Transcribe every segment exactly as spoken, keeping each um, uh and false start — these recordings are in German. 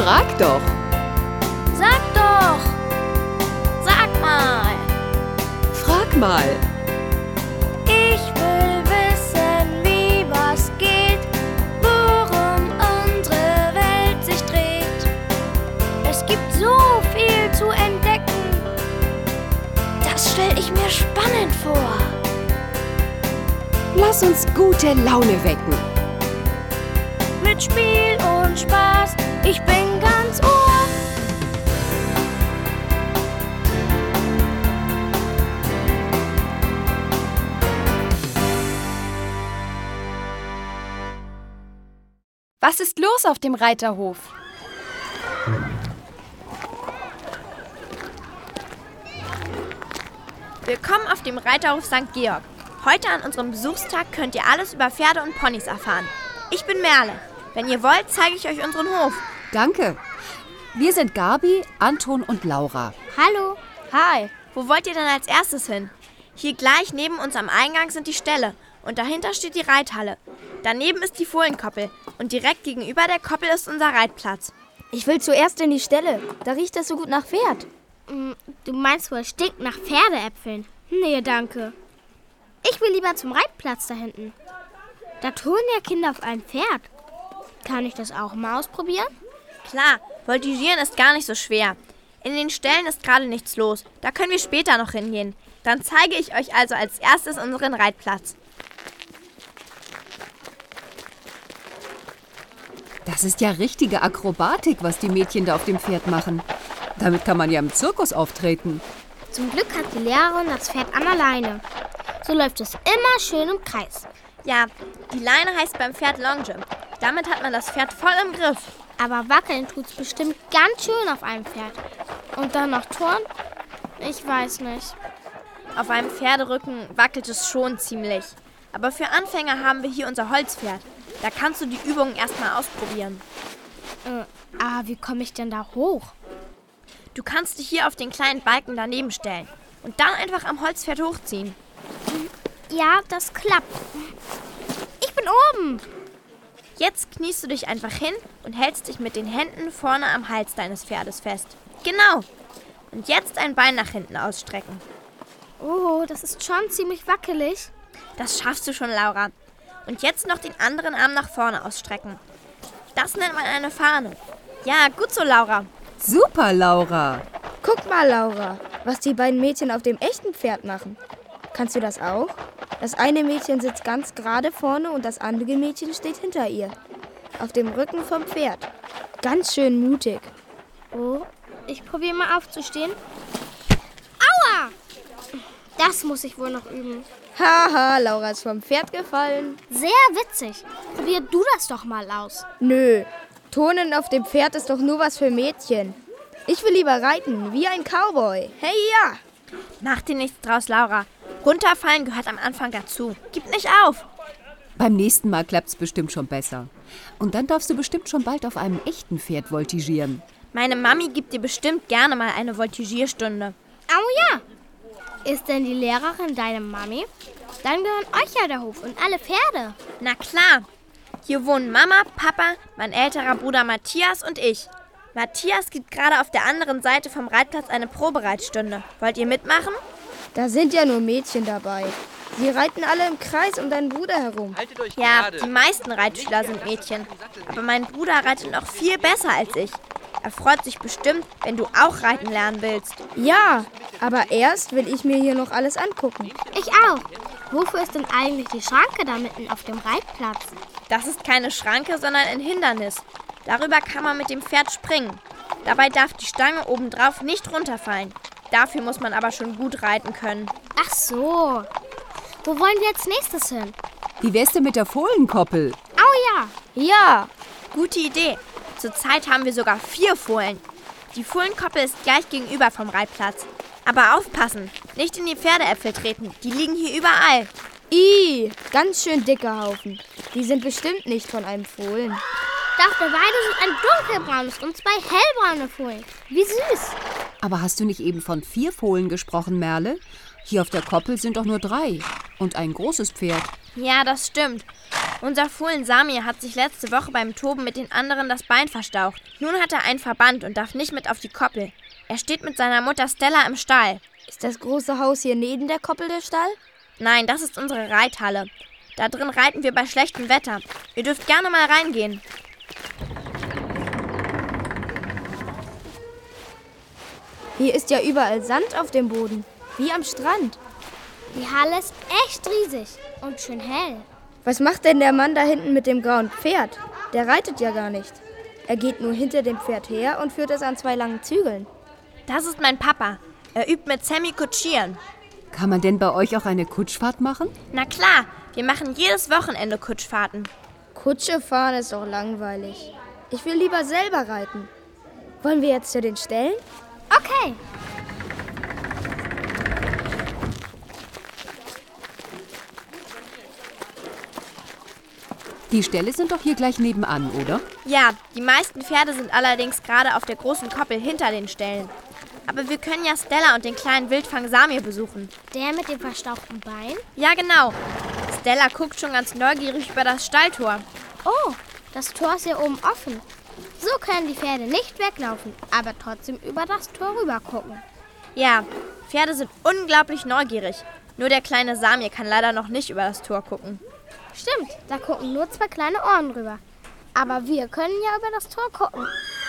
Frag doch. Sag doch. Sag mal. Frag mal. Ich will wissen, wie was geht, worum unsere Welt sich dreht. Es gibt so viel zu entdecken. Das stell ich mir spannend vor. Lass uns gute Laune wecken. Mit Spiel und Spaß, ich bin ganz Ohr. Was ist los auf dem Reiterhof? Willkommen auf dem Reiterhof Sankt Georg. Heute an unserem Besuchstag könnt ihr alles über Pferde und Ponys erfahren. Ich bin Merle. Wenn ihr wollt, zeige ich euch unseren Hof. Danke. Wir sind Gabi, Anton und Laura. Hallo. Hi. Wo wollt ihr denn als erstes hin? Hier gleich neben uns am Eingang sind die Ställe und dahinter steht die Reithalle. Daneben ist die Fohlenkoppel und direkt gegenüber der Koppel ist unser Reitplatz. Ich will zuerst in die Ställe. Da riecht es so gut nach Pferd. Du meinst wohl, es stinkt nach Pferdeäpfeln? Nee, danke. Ich will lieber zum Reitplatz da hinten. Da turnen ja Kinder auf einem Pferd. Kann ich das auch mal ausprobieren? Klar, Voltigieren ist gar nicht so schwer. In den Ställen ist gerade nichts los. Da können wir später noch hingehen. Dann zeige ich euch also als erstes unseren Reitplatz. Das ist ja richtige Akrobatik, was die Mädchen da auf dem Pferd machen. Damit kann man ja im Zirkus auftreten. Zum Glück hat die Lehrerin das Pferd an der Leine. So läuft es immer schön im Kreis. Ja, die Leine heißt beim Pferd Longe. Damit hat man das Pferd voll im Griff. Aber wackeln tut's bestimmt ganz schön auf einem Pferd. Und dann noch Turnen? Ich weiß nicht. Auf einem Pferderücken wackelt es schon ziemlich. Aber für Anfänger haben wir hier unser Holzpferd. Da kannst du die Übungen erstmal ausprobieren. Äh, aber wie komme ich denn da hoch? Du kannst dich hier auf den kleinen Balken daneben stellen und dann einfach am Holzpferd hochziehen. Ja, das klappt. Ich bin oben. Jetzt kniest du dich einfach hin und hältst dich mit den Händen vorne am Hals deines Pferdes fest. Genau. Und jetzt ein Bein nach hinten ausstrecken. Oh, das ist schon ziemlich wackelig. Das schaffst du schon, Laura. Und jetzt noch den anderen Arm nach vorne ausstrecken. Das nennt man eine Fahne. Ja, gut so, Laura. Super, Laura. Guck mal, Laura, was die beiden Mädchen auf dem echten Pferd machen. Kannst du das auch? Das eine Mädchen sitzt ganz gerade vorne und das andere Mädchen steht hinter ihr. Auf dem Rücken vom Pferd. Ganz schön mutig. Oh, ich probiere mal aufzustehen. Aua! Das muss ich wohl noch üben. Haha, Laura ist vom Pferd gefallen. Sehr witzig. Probier du das doch mal aus. Nö, Turnen auf dem Pferd ist doch nur was für Mädchen. Ich will lieber reiten, wie ein Cowboy. Hey, ja! Mach dir nichts draus, Laura. Runterfallen gehört am Anfang dazu. Gib nicht auf. Beim nächsten Mal klappt's bestimmt schon besser. Und dann darfst du bestimmt schon bald auf einem echten Pferd voltigieren. Meine Mami gibt dir bestimmt gerne mal eine Voltigierstunde. Oh ja! Ist denn die Lehrerin deine Mami? Dann gehören euch ja der Hof und alle Pferde. Na klar. Hier wohnen Mama, Papa, mein älterer Bruder Matthias und ich. Matthias gibt gerade auf der anderen Seite vom Reitplatz eine Probereitstunde. Wollt ihr mitmachen? Da sind ja nur Mädchen dabei. Sie reiten alle im Kreis um deinen Bruder herum. Ja, die meisten Reitschüler sind Mädchen. Aber mein Bruder reitet noch viel besser als ich. Er freut sich bestimmt, wenn du auch reiten lernen willst. Ja, aber erst will ich mir hier noch alles angucken. Ich auch. Wofür ist denn eigentlich die Schranke da mitten auf dem Reitplatz? Das ist keine Schranke, sondern ein Hindernis. Darüber kann man mit dem Pferd springen. Dabei darf die Stange obendrauf nicht runterfallen. Dafür muss man aber schon gut reiten können. Ach so. Wo wollen wir als nächstes hin? Wie wär's denn mit der Fohlenkoppel? Oh ja. Ja. Gute Idee. Zurzeit haben wir sogar vier Fohlen. Die Fohlenkoppel ist gleich gegenüber vom Reitplatz. Aber aufpassen, nicht in die Pferdeäpfel treten. Die liegen hier überall. Ih, ganz schön dicke Haufen. Die sind bestimmt nicht von einem Fohlen. Da auf der Weide sind ein dunkelbraunes und zwei hellbraune Fohlen. Wie süß. Aber hast du nicht eben von vier Fohlen gesprochen, Merle? Hier auf der Koppel sind doch nur drei. Und ein großes Pferd. Ja, das stimmt. Unser Fohlen Samir hat sich letzte Woche beim Toben mit den anderen das Bein verstaucht. Nun hat er einen Verband und darf nicht mit auf die Koppel. Er steht mit seiner Mutter Stella im Stall. Ist das große Haus hier neben der Koppel der Stall? Nein, das ist unsere Reithalle. Da drin reiten wir bei schlechtem Wetter. Ihr dürft gerne mal reingehen. Hier ist ja überall Sand auf dem Boden, wie am Strand. Die Halle ist echt riesig und schön hell. Was macht denn der Mann da hinten mit dem grauen Pferd? Der reitet ja gar nicht. Er geht nur hinter dem Pferd her und führt es an zwei langen Zügeln. Das ist mein Papa. Er übt mit Sammy kutschieren. Kann man denn bei euch auch eine Kutschfahrt machen? Na klar, wir machen jedes Wochenende Kutschfahrten. Kutsche fahren ist doch langweilig. Ich will lieber selber reiten. Wollen wir jetzt zu den Ställen? Okay. Die Ställe sind doch hier gleich nebenan, oder? Ja, die meisten Pferde sind allerdings gerade auf der großen Koppel hinter den Ställen. Aber wir können ja Stella und den kleinen Wildfang Samir besuchen. Der mit dem verstauchten Bein? Ja, genau. Stella guckt schon ganz neugierig über das Stalltor. Oh, das Tor ist hier oben offen. So können die Pferde nicht weglaufen, aber trotzdem über das Tor rüber gucken. Ja, Pferde sind unglaublich neugierig. Nur der kleine Samir kann leider noch nicht über das Tor gucken. Stimmt, da gucken nur zwei kleine Ohren rüber. Aber wir können ja über das Tor gucken.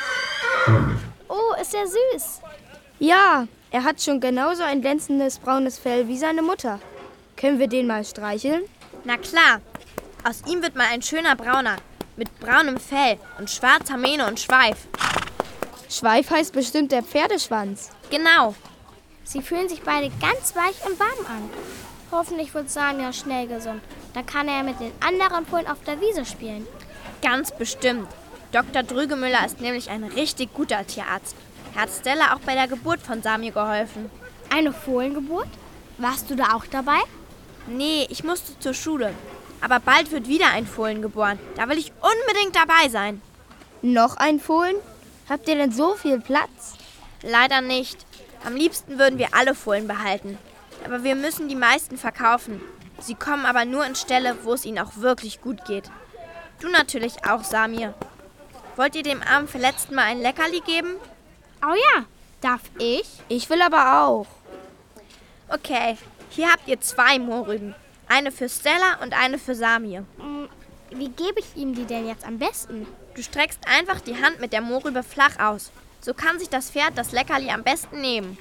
Oh, ist ja süß. Ja, er hat schon genauso ein glänzendes braunes Fell wie seine Mutter. Können wir den mal streicheln? Na klar, aus ihm wird mal ein schöner Brauner. Mit braunem Fell und schwarzer Mähne und Schweif. Schweif heißt bestimmt der Pferdeschwanz. Genau. Sie fühlen sich beide ganz weich und warm an. Hoffentlich wird Samir schnell gesund. Dann kann er mit den anderen Fohlen auf der Wiese spielen. Ganz bestimmt. Doktor Drügemüller ist nämlich ein richtig guter Tierarzt. Er hat Stella auch bei der Geburt von Samir geholfen. Eine Fohlengeburt? Warst du da auch dabei? Nee, ich musste zur Schule. Aber bald wird wieder ein Fohlen geboren. Da will ich unbedingt dabei sein. Noch ein Fohlen? Habt ihr denn so viel Platz? Leider nicht. Am liebsten würden wir alle Fohlen behalten. Aber wir müssen die meisten verkaufen. Sie kommen aber nur in Ställe, wo es ihnen auch wirklich gut geht. Du natürlich auch, Samir. Wollt ihr dem armen Verletzten mal ein Leckerli geben? Oh ja, darf ich? Ich will aber auch. Okay, hier habt ihr zwei Mohrrüben. Eine für Stella und eine für Samir. Wie gebe ich ihm die denn jetzt am besten? Du streckst einfach die Hand mit der Mohrrübe flach aus. So kann sich das Pferd das Leckerli am besten nehmen.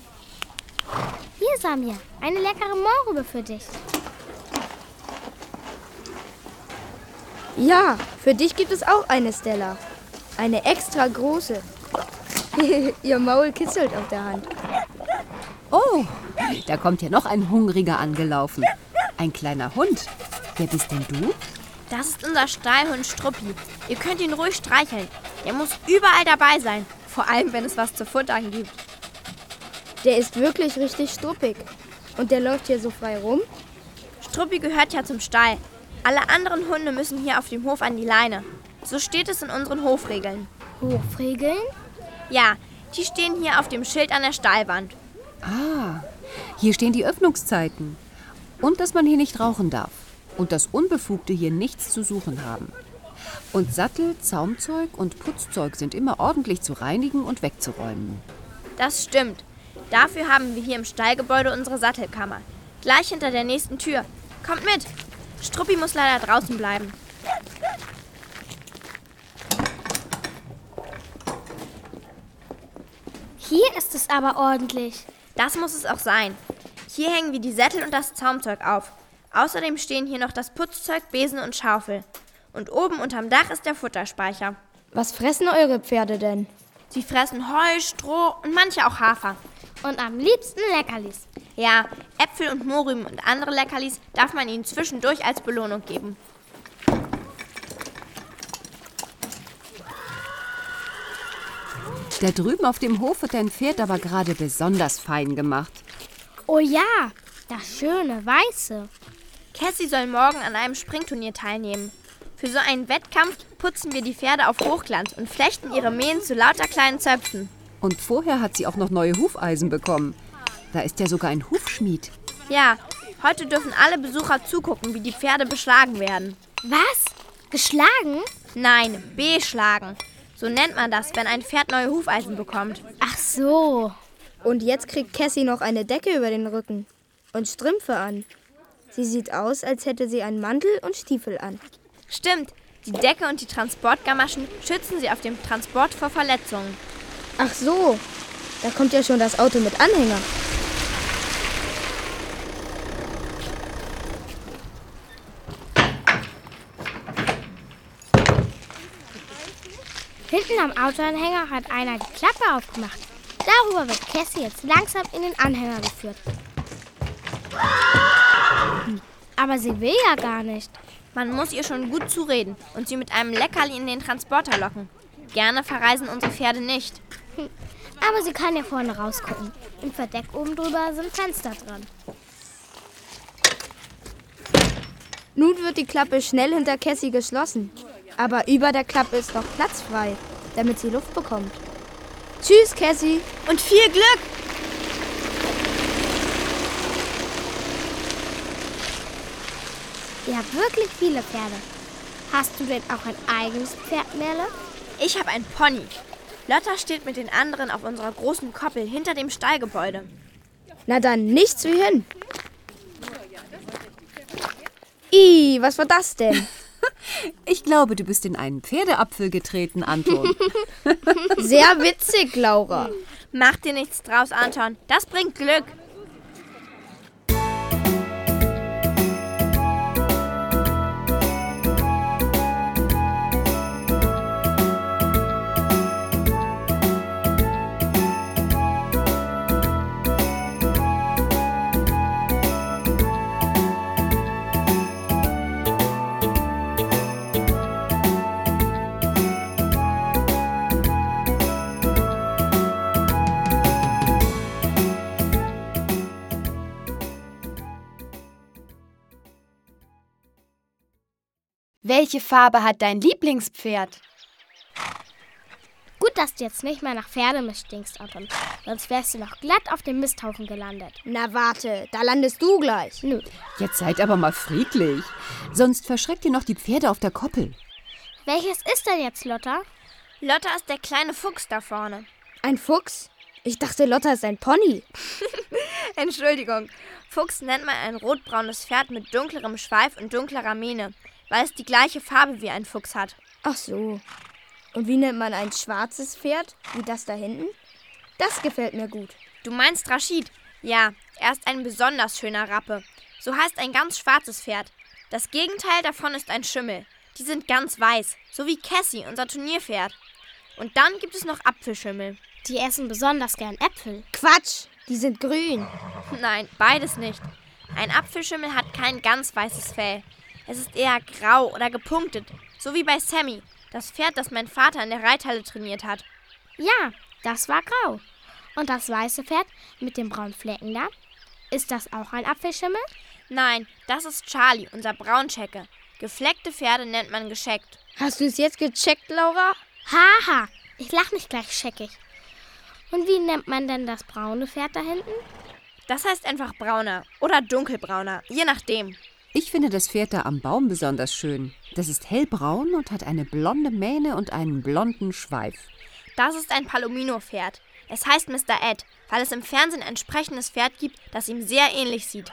Hier, Samir, eine leckere Mohrrübe für dich. Ja, für dich gibt es auch eine, Stella. Eine extra große. Ihr Maul kitzelt auf der Hand. Oh, da kommt ja noch ein Hungriger angelaufen. Ein kleiner Hund. Wer bist denn du? Das ist unser Stallhund Struppi. Ihr könnt ihn ruhig streicheln. Der muss überall dabei sein. Vor allem, wenn es was zu futtern gibt. Der ist wirklich richtig struppig. Und der läuft hier so frei rum? Struppi gehört ja zum Stall. Alle anderen Hunde müssen hier auf dem Hof an die Leine. So steht es in unseren Hofregeln. Hofregeln? Ja, die stehen hier auf dem Schild an der Stallwand. Ah, hier stehen die Öffnungszeiten. Und dass man hier nicht rauchen darf. Und dass Unbefugte hier nichts zu suchen haben. Und Sattel, Zaumzeug und Putzzeug sind immer ordentlich zu reinigen und wegzuräumen. Das stimmt. Dafür haben wir hier im Stallgebäude unsere Sattelkammer. Gleich hinter der nächsten Tür. Kommt mit. Struppi muss leider draußen bleiben. Hier ist es aber ordentlich. Das muss es auch sein. Hier hängen wir die Sättel und das Zaumzeug auf. Außerdem stehen hier noch das Putzzeug, Besen und Schaufel. Und oben unterm Dach ist der Futterspeicher. Was fressen eure Pferde denn? Sie fressen Heu, Stroh und manche auch Hafer. Und am liebsten Leckerlis. Ja, Äpfel und Mohrrüben und andere Leckerlis darf man ihnen zwischendurch als Belohnung geben. Da drüben auf dem Hof wird dein Pferd aber gerade besonders fein gemacht. Oh ja, das schöne Weiße. Cassie soll morgen an einem Springturnier teilnehmen. Für so einen Wettkampf putzen wir die Pferde auf Hochglanz und flechten ihre Mähen zu lauter kleinen Zöpfen. Und vorher hat sie auch noch neue Hufeisen bekommen. Da ist ja sogar ein Hufschmied. Ja, heute dürfen alle Besucher zugucken, wie die Pferde beschlagen werden. Was? Geschlagen? Nein, beschlagen. So nennt man das, wenn ein Pferd neue Hufeisen bekommt. Ach so. Und jetzt kriegt Cassie noch eine Decke über den Rücken und Strümpfe an. Sie sieht aus, als hätte sie einen Mantel und Stiefel an. Stimmt, die Decke und die Transportgamaschen schützen sie auf dem Transport vor Verletzungen. Ach so, da kommt ja schon das Auto mit Anhänger. Hinten am Autoanhänger hat einer die Klappe aufgemacht. Darüber wird Cassie jetzt langsam in den Anhänger geführt. Hm, aber sie will ja gar nicht. Man muss ihr schon gut zureden und sie mit einem Leckerli in den Transporter locken. Gerne verreisen unsere Pferde nicht. Hm, aber sie kann ja vorne rausgucken. Im Verdeck oben drüber sind Fenster dran. Nun wird die Klappe schnell hinter Cassie geschlossen. Aber über der Klappe ist noch Platz frei, damit sie Luft bekommt. Tschüss, Cassie. Und viel Glück! Ihr habt wirklich viele Pferde. Hast du denn auch ein eigenes Pferd, Merle? Ich habe ein Pony. Lotta steht mit den anderen auf unserer großen Koppel hinter dem Stallgebäude. Na dann, nichts wie hin. Ih, was war das denn? Ich glaube, du bist in einen Pferdeapfel getreten, Anton. Sehr witzig, Laura. Mach dir nichts draus, Anton. Das bringt Glück. Welche Farbe hat dein Lieblingspferd? Gut, dass du jetzt nicht mehr nach Pferdemist stinkst, Anton. Sonst wärst du noch glatt auf dem Misthaufen gelandet. Na warte, da landest du gleich. Nö. Jetzt seid aber mal friedlich. Sonst verschreckt ihr noch die Pferde auf der Koppel. Welches ist denn jetzt Lotta? Lotta ist der kleine Fuchs da vorne. Ein Fuchs? Ich dachte, Lotta ist ein Pony. Entschuldigung. Fuchs nennt man ein rotbraunes Pferd mit dunklerem Schweif und dunklerer Mähne, weil es die gleiche Farbe wie ein Fuchs hat. Ach so. Und wie nennt man ein schwarzes Pferd, wie das da hinten? Das gefällt mir gut. Du meinst Rashid? Ja, er ist ein besonders schöner Rappe. So heißt ein ganz schwarzes Pferd. Das Gegenteil davon ist ein Schimmel. Die sind ganz weiß, so wie Cassie, unser Turnierpferd. Und dann gibt es noch Apfelschimmel. Die essen besonders gern Äpfel. Quatsch, die sind grün. Nein, beides nicht. Ein Apfelschimmel hat kein ganz weißes Fell. Es ist eher grau oder gepunktet, so wie bei Sammy, das Pferd, das mein Vater in der Reithalle trainiert hat. Ja, das war grau. Und das weiße Pferd mit den braunen Flecken da? Ist das auch ein Apfelschimmel? Nein, das ist Charlie, unser Braunschecke. Gefleckte Pferde nennt man gescheckt. Hast du es jetzt gecheckt, Laura? Haha, ich lach nicht gleich scheckig. Und wie nennt man denn das braune Pferd da hinten? Das heißt einfach brauner oder dunkelbrauner, je nachdem. Ich finde das Pferd da am Baum besonders schön. Das ist hellbraun und hat eine blonde Mähne und einen blonden Schweif. Das ist ein Palomino-Pferd. Es heißt Mister Ed, weil es im Fernsehen ein sprechendes Pferd gibt, das ihm sehr ähnlich sieht.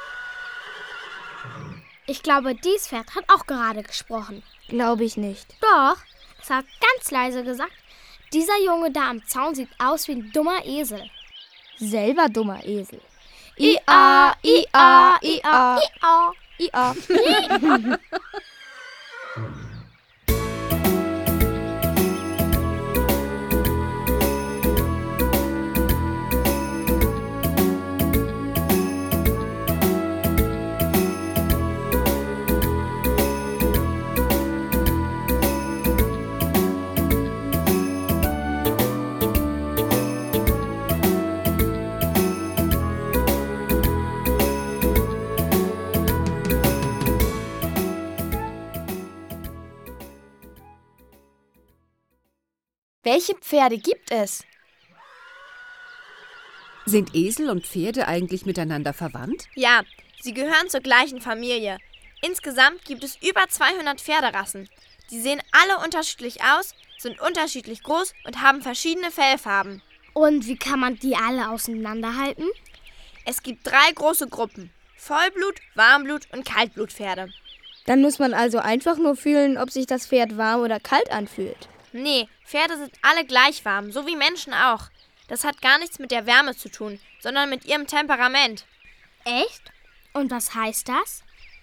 Ich glaube, dies Pferd hat auch gerade gesprochen. Glaube ich nicht. Doch, es hat ganz leise gesagt, dieser Junge da am Zaun sieht aus wie ein dummer Esel. Selber dummer Esel. I-A, I-A, I-A, I-A. I-A. Welche Pferde gibt es? Sind Esel und Pferde eigentlich miteinander verwandt? Ja, sie gehören zur gleichen Familie. Insgesamt gibt es über zweihundert Pferderassen. Die sehen alle unterschiedlich aus, sind unterschiedlich groß und haben verschiedene Fellfarben. Und wie kann man die alle auseinanderhalten? Es gibt drei große Gruppen: Vollblut, Warmblut und Kaltblutpferde. Dann muss man also einfach nur fühlen, ob sich das Pferd warm oder kalt anfühlt. Nee, Pferde sind alle gleich warm, so wie Menschen auch. Das hat gar nichts mit der Wärme zu tun, sondern mit ihrem Temperament. Echt? Und was heißt das?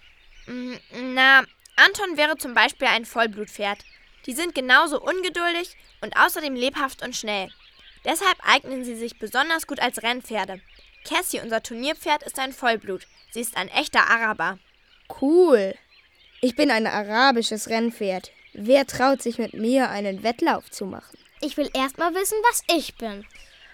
Na, Anton wäre zum Beispiel ein Vollblutpferd. Die sind genauso ungeduldig und außerdem lebhaft und schnell. Deshalb eignen sie sich besonders gut als Rennpferde. Cassie, unser Turnierpferd, ist ein Vollblut. Sie ist ein echter Araber. Cool. Ich bin ein arabisches Rennpferd. Wer traut sich mit mir einen Wettlauf zu machen? Ich will erst mal wissen, was ich bin.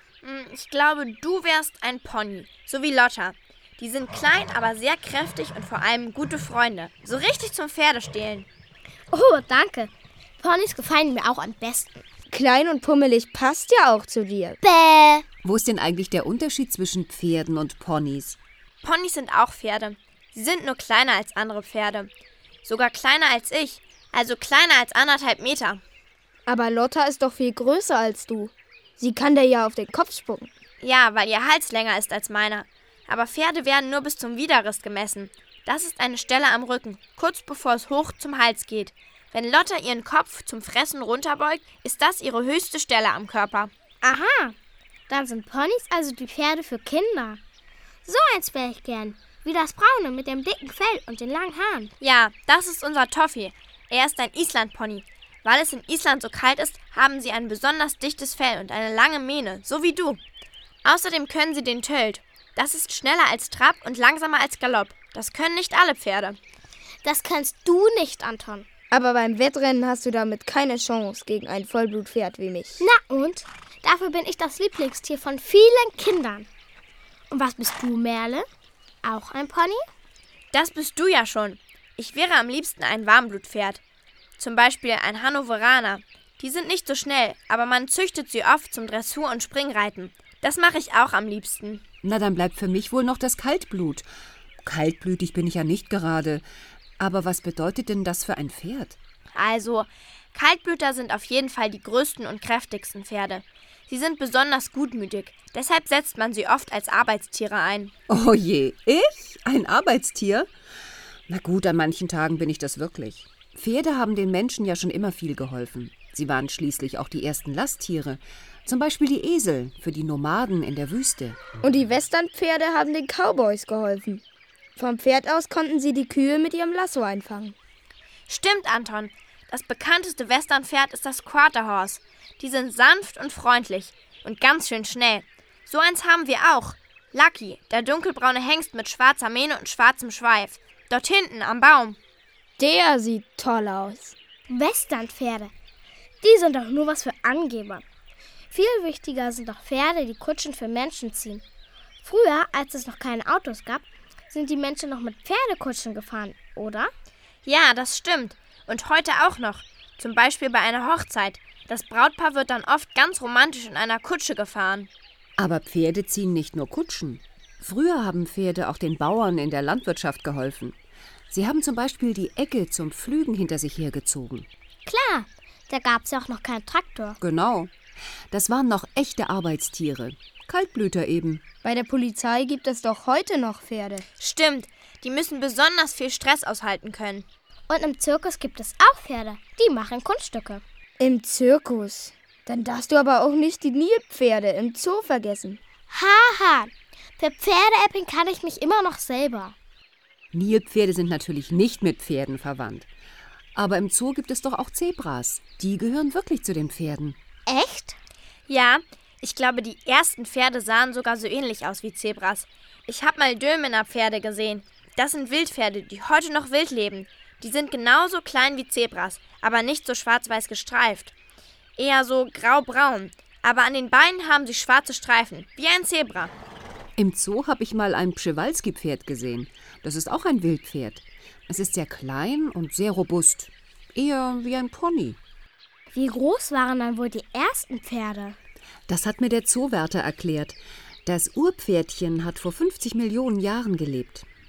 Ich glaube, du wärst ein Pony, so wie Lotta. Die sind klein, aber sehr kräftig und vor allem gute Freunde. So richtig zum Pferdestehlen. Oh, danke. Ponys gefallen mir auch am besten. Klein und pummelig passt ja auch zu dir. Bäh. Wo ist denn eigentlich der Unterschied zwischen Pferden und Ponys? Ponys sind auch Pferde. Sie sind nur kleiner als andere Pferde. Sogar kleiner als ich. Also kleiner als anderthalb Meter. Aber Lotta ist doch viel größer als du. Sie kann dir ja auf den Kopf spucken. Ja, weil ihr Hals länger ist als meiner. Aber Pferde werden nur bis zum Widerrist gemessen. Das ist eine Stelle am Rücken, kurz bevor es hoch zum Hals geht. Wenn Lotta ihren Kopf zum Fressen runterbeugt, ist das ihre höchste Stelle am Körper. Aha, dann sind Ponys also die Pferde für Kinder. So eins wäre ich gern, wie das braune mit dem dicken Fell und den langen Haaren. Ja, das ist unser Toffee. Er ist ein Island-Pony. Weil es in Island so kalt ist, haben sie ein besonders dichtes Fell und eine lange Mähne, so wie du. Außerdem können sie den Tölt. Das ist schneller als Trab und langsamer als Galopp. Das können nicht alle Pferde. Das kannst du nicht, Anton. Aber beim Wettrennen hast du damit keine Chance gegen ein Vollblutpferd wie mich. Na und? Dafür bin ich das Lieblingstier von vielen Kindern. Und was bist du, Merle? Auch ein Pony? Das bist du ja schon. Ich wäre am liebsten ein Warmblutpferd. Zum Beispiel ein Hannoveraner. Die sind nicht so schnell, aber man züchtet sie oft zum Dressur- und Springreiten. Das mache ich auch am liebsten. Na, dann bleibt für mich wohl noch das Kaltblut. Kaltblütig bin ich ja nicht gerade. Aber was bedeutet denn das für ein Pferd? Also, Kaltblüter sind auf jeden Fall die größten und kräftigsten Pferde. Sie sind besonders gutmütig. Deshalb setzt man sie oft als Arbeitstiere ein. Oh je, ich? Ein Arbeitstier? Na gut, an manchen Tagen bin ich das wirklich. Pferde haben den Menschen ja schon immer viel geholfen. Sie waren schließlich auch die ersten Lasttiere. Zum Beispiel die Esel für die Nomaden in der Wüste. Und die Westernpferde haben den Cowboys geholfen. Vom Pferd aus konnten sie die Kühe mit ihrem Lasso einfangen. Stimmt, Anton. Das bekannteste Westernpferd ist das Quarterhorse. Die sind sanft und freundlich und ganz schön schnell. So eins haben wir auch. Lucky, der dunkelbraune Hengst mit schwarzer Mähne und schwarzem Schweif. Dort hinten am Baum. Der sieht toll aus. Westernpferde. Die sind doch nur was für Angeber. Viel wichtiger sind doch Pferde, die Kutschen für Menschen ziehen. Früher, als es noch keine Autos gab, sind die Menschen noch mit Pferdekutschen gefahren, oder? Ja, das stimmt. Und heute auch noch. Zum Beispiel bei einer Hochzeit. Das Brautpaar wird dann oft ganz romantisch in einer Kutsche gefahren. Aber Pferde ziehen nicht nur Kutschen. Früher haben Pferde auch den Bauern in der Landwirtschaft geholfen. Sie haben zum Beispiel die Egge zum Pflügen hinter sich hergezogen. Klar, da gab es ja auch noch keinen Traktor. Genau. Das waren noch echte Arbeitstiere. Kaltblüter eben. Bei der Polizei gibt es doch heute noch Pferde. Stimmt, die müssen besonders viel Stress aushalten können. Und im Zirkus gibt es auch Pferde. Die machen Kunststücke. Im Zirkus? Dann darfst du aber auch nicht die Nilpferde im Zoo vergessen. Haha, für Pferdeäppeln kann ich mich immer noch selber. Nilpferde sind natürlich nicht mit Pferden verwandt. Aber im Zoo gibt es doch auch Zebras. Die gehören wirklich zu den Pferden. Echt? Ja, ich glaube, die ersten Pferde sahen sogar so ähnlich aus wie Zebras. Ich habe mal Dülmener Pferde gesehen. Das sind Wildpferde, die heute noch wild leben. Die sind genauso klein wie Zebras, aber nicht so schwarz-weiß gestreift. Eher so grau-braun. Aber an den Beinen haben sie schwarze Streifen, wie ein Zebra. Im Zoo habe ich mal ein Przewalski-Pferd gesehen. Das ist auch ein Wildpferd. Es ist sehr klein und sehr robust. Eher wie ein Pony. Wie groß waren dann wohl die ersten Pferde? Das hat mir der Zoowärter erklärt. Das Urpferdchen hat vor fünfzig Millionen Jahren gelebt.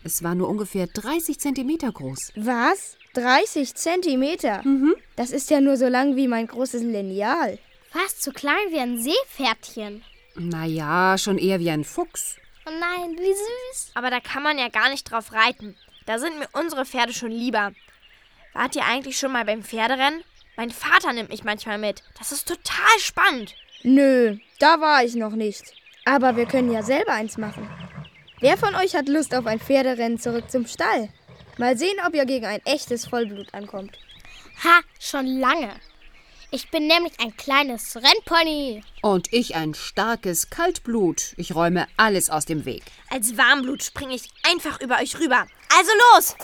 Es war nur ungefähr dreißig Zentimeter groß. Was? dreißig Zentimeter? Mhm. Das ist ja nur so lang wie mein großes Lineal. Fast so klein wie ein Seepferdchen. Naja, schon eher wie ein Fuchs. Oh nein, wie süß. Aber da kann man ja gar nicht drauf reiten. Da sind mir unsere Pferde schon lieber. Wart ihr eigentlich schon mal beim Pferderennen? Mein Vater nimmt mich manchmal mit. Das ist total spannend. Nö, da war ich noch nicht. Aber wir können ja selber eins machen. Wer von euch hat Lust auf ein Pferderennen zurück zum Stall? Mal sehen, ob ihr gegen ein echtes Vollblut ankommt. Ha, schon lange. Ich bin nämlich ein kleines Rennpony. Und ich ein starkes Kaltblut. Ich räume alles aus dem Weg. Als Warmblut springe ich einfach über euch rüber. Also los!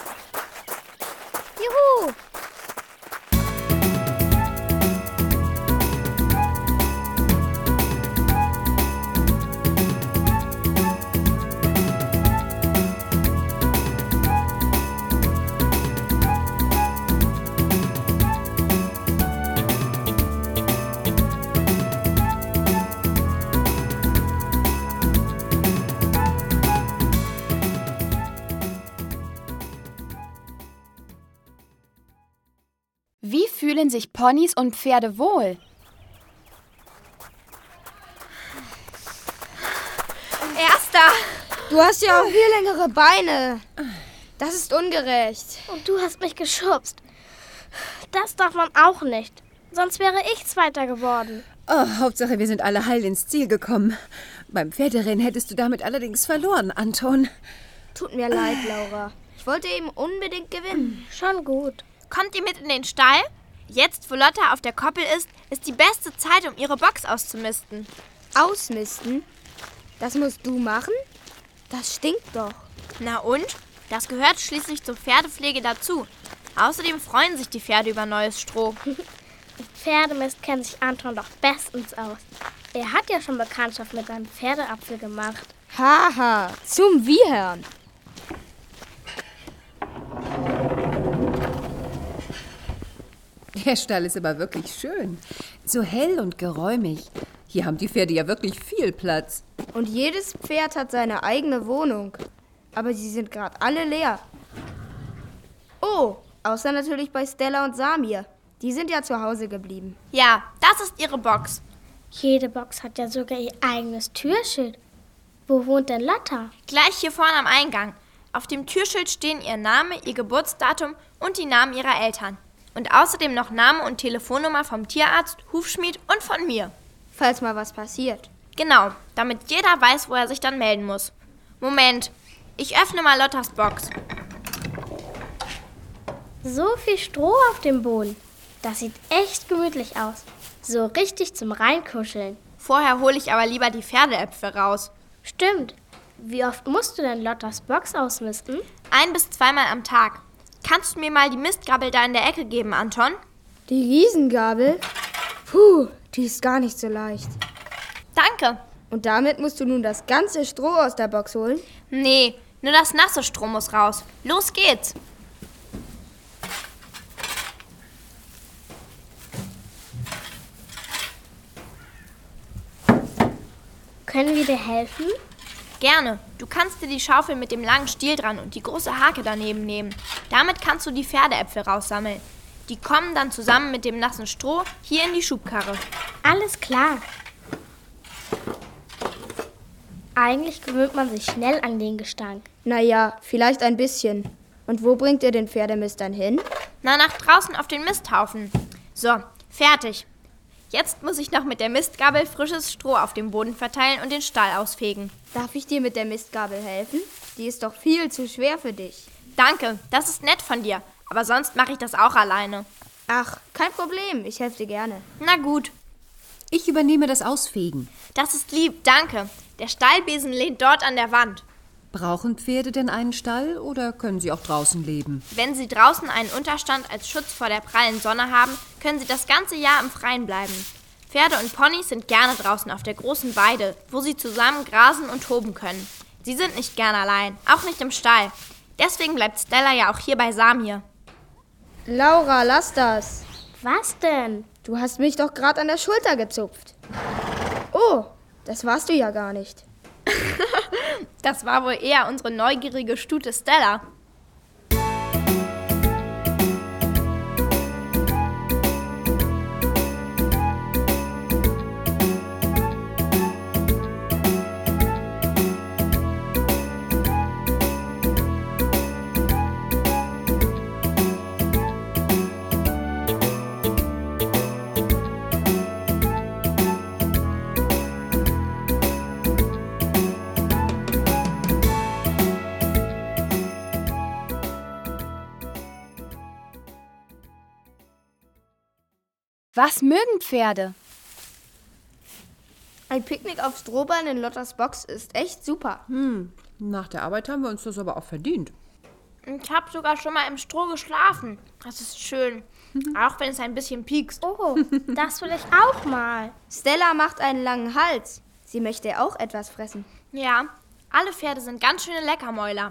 Juhu! Wie fühlen sich Ponys und Pferde wohl? Erster! Du hast ja auch viel längere Beine. Das ist ungerecht. Und du hast mich geschubst. Das darf man auch nicht. Sonst wäre ich Zweiter geworden. Oh, Hauptsache, wir sind alle heil ins Ziel gekommen. Beim Pferderennen hättest du damit allerdings verloren, Anton. Tut mir leid, Laura. Ich wollte eben unbedingt gewinnen. Schon gut. Kommt ihr mit in den Stall? Jetzt, wo Lotta auf der Koppel ist, ist die beste Zeit, um ihre Box auszumisten. Ausmisten? Das musst du machen? Das stinkt doch. Na und? Das gehört schließlich zur Pferdepflege dazu. Außerdem freuen sich die Pferde über neues Stroh. Pferdemist kennt sich Anton doch bestens aus. Er hat ja schon Bekanntschaft mit einem Pferdeapfel gemacht. Haha, zum Wiehern. Der Stall ist aber wirklich schön. So hell und geräumig. Hier haben die Pferde ja wirklich viel Platz. Und jedes Pferd hat seine eigene Wohnung. Aber sie sind gerade alle leer. Oh, außer natürlich bei Stella und Samir. Die sind ja zu Hause geblieben. Ja, das ist ihre Box. Jede Box hat ja sogar ihr eigenes Türschild. Wo wohnt denn Lotta? Gleich hier vorne am Eingang. Auf dem Türschild stehen ihr Name, ihr Geburtsdatum und die Namen ihrer Eltern. Und außerdem noch Name und Telefonnummer vom Tierarzt, Hufschmied und von mir. Falls mal was passiert. Genau, damit jeder weiß, wo er sich dann melden muss. Moment, ich öffne mal Lottas Box. So viel Stroh auf dem Boden. Das sieht echt gemütlich aus. So richtig zum Reinkuscheln. Vorher hole ich aber lieber die Pferdeäpfel raus. Stimmt. Wie oft musst du denn Lottas Box ausmisten? Ein- bis zweimal am Tag. Kannst du mir mal die Mistgabel da in der Ecke geben, Anton? Die Riesengabel? Puh, die ist gar nicht so leicht. Danke. Und damit musst du nun das ganze Stroh aus der Box holen? Nee, nur das nasse Stroh muss raus. Los geht's. Können wir dir helfen? Gerne. Du kannst dir die Schaufel mit dem langen Stiel dran und die große Hake daneben nehmen. Damit kannst du die Pferdeäpfel raussammeln. Die kommen dann zusammen mit dem nassen Stroh hier in die Schubkarre. Alles klar. Eigentlich gewöhnt man sich schnell an den Gestank. Naja, vielleicht ein bisschen. Und wo bringt ihr den Pferdemist dann hin? Na, nach draußen auf den Misthaufen. So, fertig. Jetzt muss ich noch mit der Mistgabel frisches Stroh auf dem Boden verteilen und den Stall ausfegen. Darf ich dir mit der Mistgabel helfen? Die ist doch viel zu schwer für dich. Danke, das ist nett von dir. Aber sonst mache ich das auch alleine. Ach, kein Problem. Ich helfe dir gerne. Na gut, Ich übernehme das Ausfegen. das ist lieb, danke. Der Stallbesen lehnt dort an der Wand. Brauchen Pferde denn einen Stall oder können sie auch draußen leben? Wenn sie draußen einen Unterstand als Schutz vor der prallen Sonne haben, können sie das ganze Jahr im Freien bleiben. Pferde und Ponys sind gerne draußen auf der großen Weide, wo sie zusammen grasen und toben können. Sie sind nicht gern allein, auch nicht im Stall. Deswegen bleibt Stella ja auch hier bei Samir. Laura, lass das. Was denn? Du hast mich doch gerade an der Schulter gezupft. Oh, das warst du ja gar nicht. Das war wohl eher unsere neugierige Stute Stella. Was mögen Pferde? Ein Picknick auf Strohballen in Lottas Box ist echt super. Hm, nach der Arbeit haben wir uns das aber auch verdient. Ich habe sogar schon mal im Stroh geschlafen. Das ist schön. Auch wenn es ein bisschen piekst. Oh, das will ich auch mal. Stella macht einen langen Hals. Sie möchte auch etwas fressen. Ja, alle Pferde sind ganz schöne Leckermäuler.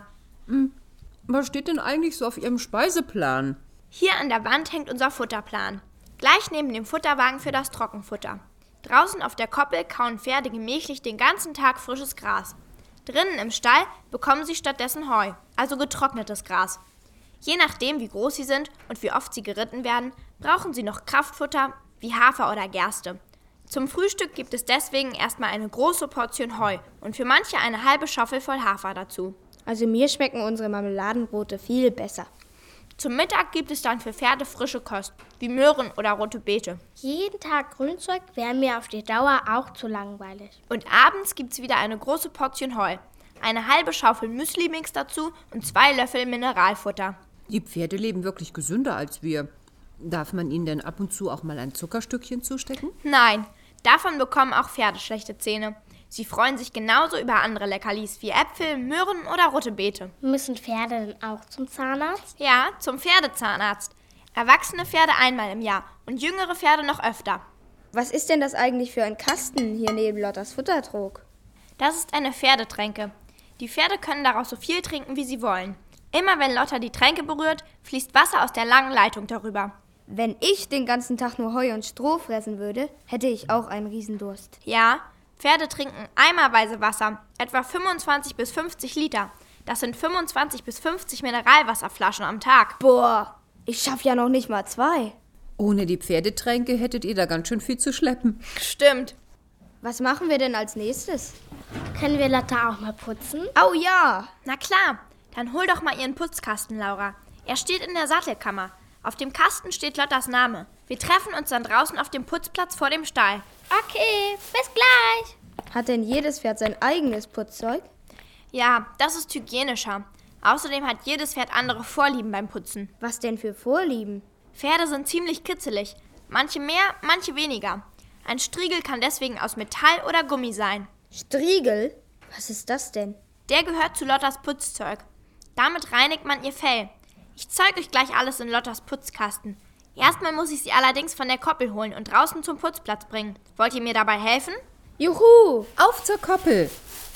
Was steht denn eigentlich so auf Ihrem Speiseplan? Hier an der Wand hängt unser Futterplan. Gleich neben dem Futterwagen für das Trockenfutter. Draußen auf der Koppel kauen Pferde gemächlich den ganzen Tag frisches Gras. Drinnen im Stall bekommen sie stattdessen Heu, also getrocknetes Gras. Je nachdem, wie groß sie sind und wie oft sie geritten werden, brauchen sie noch Kraftfutter wie Hafer oder Gerste. Zum Frühstück gibt es deswegen erstmal eine große Portion Heu und für manche eine halbe Schaufel voll Hafer dazu. Also mir schmecken unsere Marmeladenbrote viel besser. Zum Mittag gibt es dann für Pferde frische Kost, wie Möhren oder rote Beete. Jeden Tag Grünzeug wäre mir auf die Dauer auch zu langweilig. Und abends gibt es wieder eine große Portion Heu, eine halbe Schaufel Müsli-Mix dazu und zwei Löffel Mineralfutter. Die Pferde leben wirklich gesünder als wir. Darf man ihnen denn ab und zu auch mal ein Zuckerstückchen zustecken? Nein, davon bekommen auch Pferde schlechte Zähne. Sie freuen sich genauso über andere Leckerlis wie Äpfel, Möhren oder rote Beete. Müssen Pferde denn auch zum Zahnarzt? Ja, zum Pferdezahnarzt. Erwachsene Pferde einmal im Jahr und jüngere Pferde noch öfter. Was ist denn das eigentlich für ein Kasten hier neben Lottas Futtertrog? Das ist eine Pferdetränke. Die Pferde können daraus so viel trinken, wie sie wollen. Immer wenn Lotta die Tränke berührt, fließt Wasser aus der langen Leitung darüber. Wenn ich den ganzen Tag nur Heu und Stroh fressen würde, hätte ich auch einen Riesendurst. Ja, Pferde trinken eimerweise Wasser, etwa fünfundzwanzig bis fünfzig Liter. Das sind fünfundzwanzig bis fünfzig Mineralwasserflaschen am Tag. Boah, ich schaff ja noch nicht mal zwei. Ohne die Pferdetränke hättet ihr da ganz schön viel zu schleppen. Stimmt. Was machen wir denn als nächstes? Können wir Lotta auch mal putzen? Oh ja! Na klar, dann hol doch mal ihren Putzkasten, Laura. Er steht in der Sattelkammer. Auf dem Kasten steht Lottas Name. Wir treffen uns dann draußen auf dem Putzplatz vor dem Stall. Okay, bis gleich. Hat denn jedes Pferd sein eigenes Putzzeug? Ja, das ist hygienischer. Außerdem hat jedes Pferd andere Vorlieben beim Putzen. Was denn für Vorlieben? Pferde sind ziemlich kitzelig. Manche mehr, manche weniger. Ein Striegel kann deswegen aus Metall oder Gummi sein. Striegel? Was ist das denn? Der gehört zu Lottas Putzzeug. Damit reinigt man ihr Fell. Ich zeige euch gleich alles in Lottas Putzkasten. Erstmal muss ich sie allerdings von der Koppel holen und draußen zum Putzplatz bringen. Wollt ihr mir dabei helfen? Juhu! Auf zur Koppel!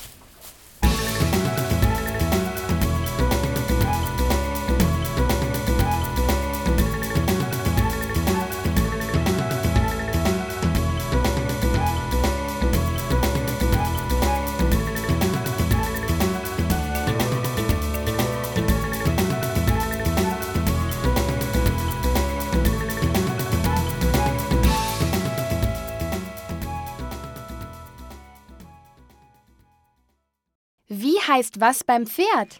Wie heißt was beim Pferd?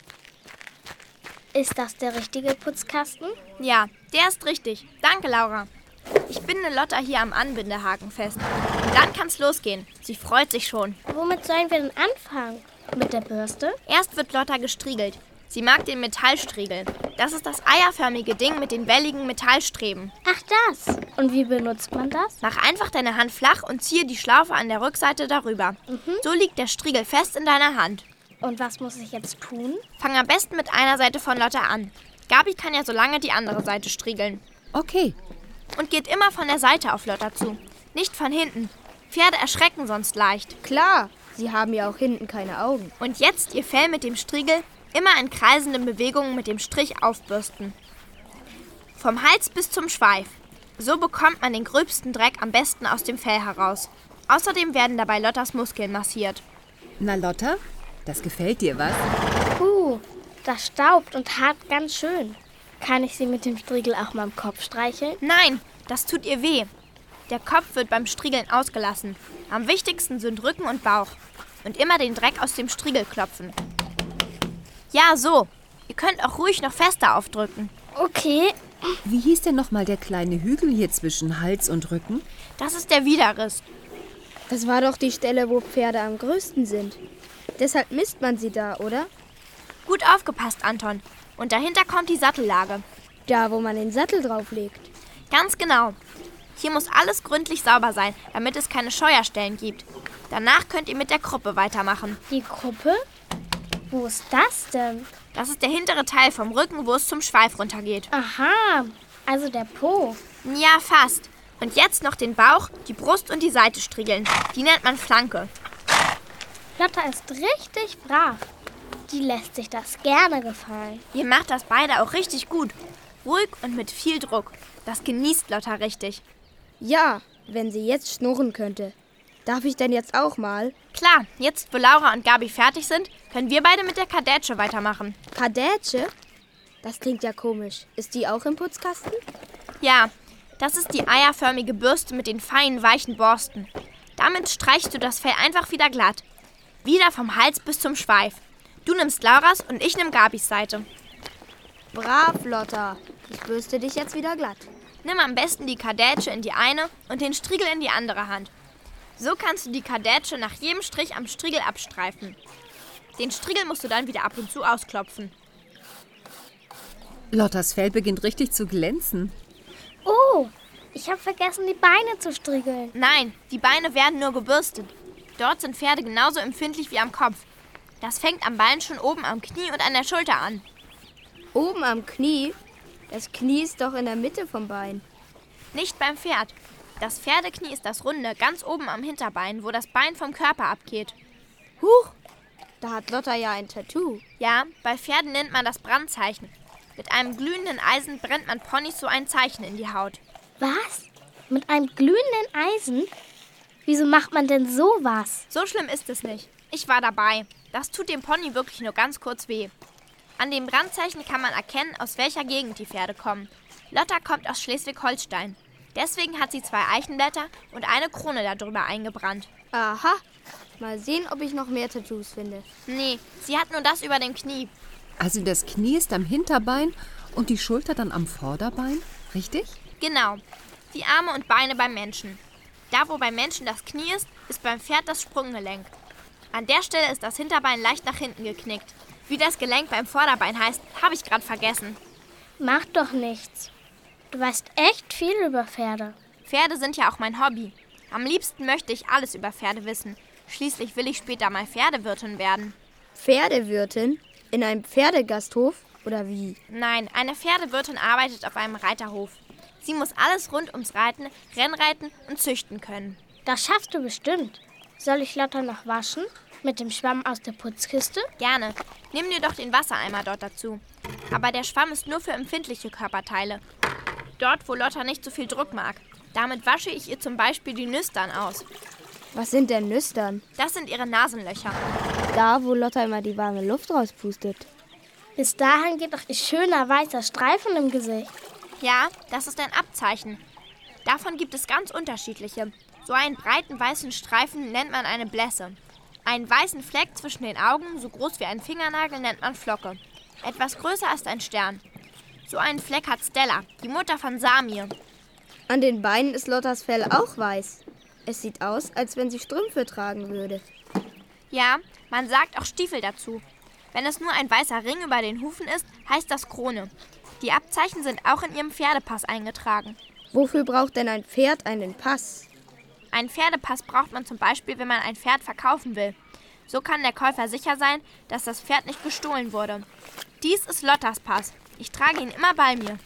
Ist das der richtige Putzkasten? Ja, der ist richtig. Danke, Laura. Ich binde Lotta hier am Anbindehaken fest. Und dann kann's losgehen. Sie freut sich schon. Womit sollen wir denn anfangen? Mit der Bürste? Erst wird Lotta gestriegelt. Sie mag den Metallstriegel. Das ist das eierförmige Ding mit den welligen Metallstreben. Ach, das. Und wie benutzt man das? Mach einfach deine Hand flach und ziehe die Schlaufe an der Rückseite darüber. Mhm. So liegt der Striegel fest in deiner Hand. Und was muss ich jetzt tun? Fang am besten mit einer Seite von Lotta an. Gabi kann ja so lange die andere Seite striegeln. Okay. Und geht immer von der Seite auf Lotta zu. Nicht von hinten. Pferde erschrecken sonst leicht. Klar, sie haben ja auch hinten keine Augen. Und jetzt ihr Fell mit dem Striegel immer in kreisenden Bewegungen mit dem Strich aufbürsten. Vom Hals bis zum Schweif. So bekommt man den gröbsten Dreck am besten aus dem Fell heraus. Außerdem werden dabei Lottas Muskeln massiert. Na Lotta, Das gefällt dir, was? Puh, das staubt und hart ganz schön. Kann ich sie mit dem Striegel auch mal am Kopf streicheln? Nein, das tut ihr weh. Der Kopf wird beim Striegeln ausgelassen. Am wichtigsten sind Rücken und Bauch. Und immer den Dreck aus dem Striegel klopfen. Ja, so. Ihr könnt auch ruhig noch fester aufdrücken. Okay. Wie hieß denn nochmal der kleine Hügel hier zwischen Hals und Rücken? Das ist der Widerriss. Das war doch die Stelle, wo Pferde am größten sind. Deshalb misst man sie da, oder? Gut aufgepasst, Anton. Und dahinter kommt die Sattellage. Da, wo man den Sattel drauflegt. Ganz genau. Hier muss alles gründlich sauber sein, damit es keine Scheuerstellen gibt. Danach könnt ihr mit der Kruppe weitermachen. Die Kruppe? Wo ist das denn? Das ist der hintere Teil vom Rücken, wo es zum Schweif runtergeht. Aha, also der Po. Ja, fast. Und jetzt noch den Bauch, die Brust und die Seite striegeln. Die nennt man Flanke. Lotta ist richtig brav. Die lässt sich das gerne gefallen. Ihr macht das beide auch richtig gut. Ruhig und mit viel Druck. Das genießt Lotta richtig. Ja, wenn sie jetzt schnurren könnte. Darf ich denn jetzt auch mal? Klar, jetzt wo Laura und Gabi fertig sind, können wir beide mit der Kadetsche weitermachen. Kadetsche? Das klingt ja komisch. Ist die auch im Putzkasten? Ja, das ist die eierförmige Bürste mit den feinen, weichen Borsten. Damit streichst du das Fell einfach wieder glatt. Wieder vom Hals bis zum Schweif. Du nimmst Lauras und ich nimm Gabis Seite. Brav, Lotta. Ich bürste dich jetzt wieder glatt. Nimm am besten die Kadetsche in die eine und den Striegel in die andere Hand. So kannst du die Kadetsche nach jedem Strich am Striegel abstreifen. Den Striegel musst du dann wieder ab und zu ausklopfen. Lottas Fell beginnt richtig zu glänzen. Oh, ich habe vergessen, die Beine zu striegeln. Nein, die Beine werden nur gebürstet. Dort sind Pferde genauso empfindlich wie am Kopf. Das fängt am Bein schon oben am Knie und an der Schulter an. Oben am Knie? Das Knie ist doch in der Mitte vom Bein. Nicht beim Pferd. Das Pferdeknie ist das Runde, ganz oben am Hinterbein, wo das Bein vom Körper abgeht. Huch, da hat Lotta ja ein Tattoo. Ja, bei Pferden nennt man das Brandzeichen. Mit einem glühenden Eisen brennt man Ponys so ein Zeichen in die Haut. Was? Mit einem glühenden Eisen? Wieso macht man denn sowas? So schlimm ist es nicht. Ich war dabei. Das tut dem Pony wirklich nur ganz kurz weh. An dem Brandzeichen kann man erkennen, aus welcher Gegend die Pferde kommen. Lotta kommt aus Schleswig-Holstein. Deswegen hat sie zwei Eichenblätter und eine Krone darüber eingebrannt. Aha, mal sehen, ob ich noch mehr Tattoos finde. Nee, sie hat nur das über dem Knie. Also das Knie ist am Hinterbein und die Schulter dann am Vorderbein, richtig? Genau. Die Arme und Beine beim Menschen. Da, wo beim Menschen das Knie ist, ist beim Pferd das Sprunggelenk. An der Stelle ist das Hinterbein leicht nach hinten geknickt. Wie das Gelenk beim Vorderbein heißt, habe ich gerade vergessen. Macht doch nichts. Du weißt echt viel über Pferde. Pferde sind ja auch mein Hobby. Am liebsten möchte ich alles über Pferde wissen. Schließlich will ich später mal Pferdewirtin werden. Pferdewirtin? In einem Pferdegasthof? Oder wie? Nein, eine Pferdewirtin arbeitet auf einem Reiterhof. Sie muss alles rund ums Reiten, Rennreiten und Züchten können. Das schaffst du bestimmt. Soll ich Lotta noch waschen? Mit dem Schwamm aus der Putzkiste? Gerne. Nimm dir doch den Wassereimer dort dazu. Aber der Schwamm ist nur für empfindliche Körperteile. Dort, wo Lotta nicht so viel Druck mag. Damit wasche ich ihr zum Beispiel die Nüstern aus. Was sind denn Nüstern? Das sind ihre Nasenlöcher. Da, wo Lotta immer die warme Luft rauspustet. Bis dahin geht doch ihr schöner weißer Streifen im Gesicht. Ja, das ist ein Abzeichen. Davon gibt es ganz unterschiedliche. So einen breiten weißen Streifen nennt man eine Blässe. Einen weißen Fleck zwischen den Augen, so groß wie ein Fingernagel, nennt man Flocke. Etwas größer ist ein Stern. So einen Fleck hat Stella, die Mutter von Samir. An den Beinen ist Lottas Fell auch weiß. Es sieht aus, als wenn sie Strümpfe tragen würde. Ja, man sagt auch Stiefel dazu. Wenn es nur ein weißer Ring über den Hufen ist, heißt das Krone. Die Abzeichen sind auch in ihrem Pferdepass eingetragen. Wofür braucht denn ein Pferd einen Pass? Einen Pferdepass braucht man zum Beispiel, wenn man ein Pferd verkaufen will. So kann der Käufer sicher sein, dass das Pferd nicht gestohlen wurde. Dies ist Lottas Pass. Ich trage ihn immer bei mir.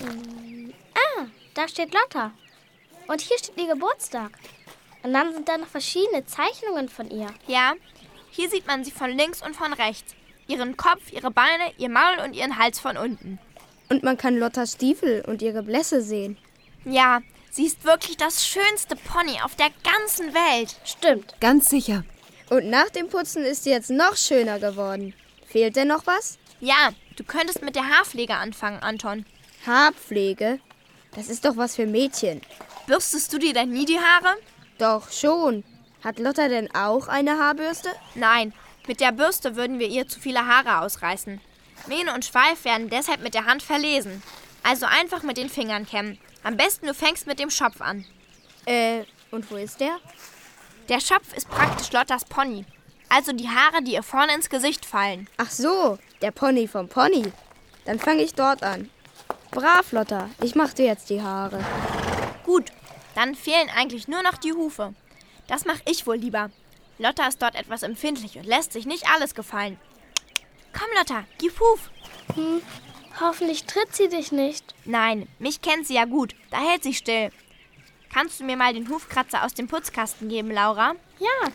Ah, da steht Lotta. Und hier steht ihr Geburtstag. Und dann sind da noch verschiedene Zeichnungen von ihr. Ja, hier sieht man sie von links und von rechts. Ihren Kopf, ihre Beine, ihr Maul und ihren Hals von unten. Und man kann Lottas Stiefel und ihre Blässe sehen. Ja, sie ist wirklich das schönste Pony auf der ganzen Welt. Stimmt. Ganz sicher. Und nach dem Putzen ist sie jetzt noch schöner geworden. Fehlt denn noch was? Ja, du könntest mit der Haarpflege anfangen, Anton. Haarpflege? Das ist doch was für Mädchen. Bürstest du dir denn nie die Haare? Doch, schon. Hat Lotta denn auch eine Haarbürste? Nein, mit der Bürste würden wir ihr zu viele Haare ausreißen. Mähne und Schweif werden deshalb mit der Hand verlesen. Also einfach mit den Fingern kämmen. Am besten du fängst mit dem Schopf an. Äh, und wo ist der? Der Schopf ist praktisch Lottas Pony. Also die Haare, die ihr vorne ins Gesicht fallen. Ach so, der Pony vom Pony. Dann fange ich dort an. Brav, Lotta, ich mach dir jetzt die Haare. Gut, dann fehlen eigentlich nur noch die Hufe. Das mache ich wohl lieber. Lotta ist dort etwas empfindlich und lässt sich nicht alles gefallen. Komm, Lotta, gib Huf. Hm, hoffentlich tritt sie dich nicht. Nein, mich kennt sie ja gut. Da hält sie still. Kannst du mir mal den Hufkratzer aus dem Putzkasten geben, Laura? Ja.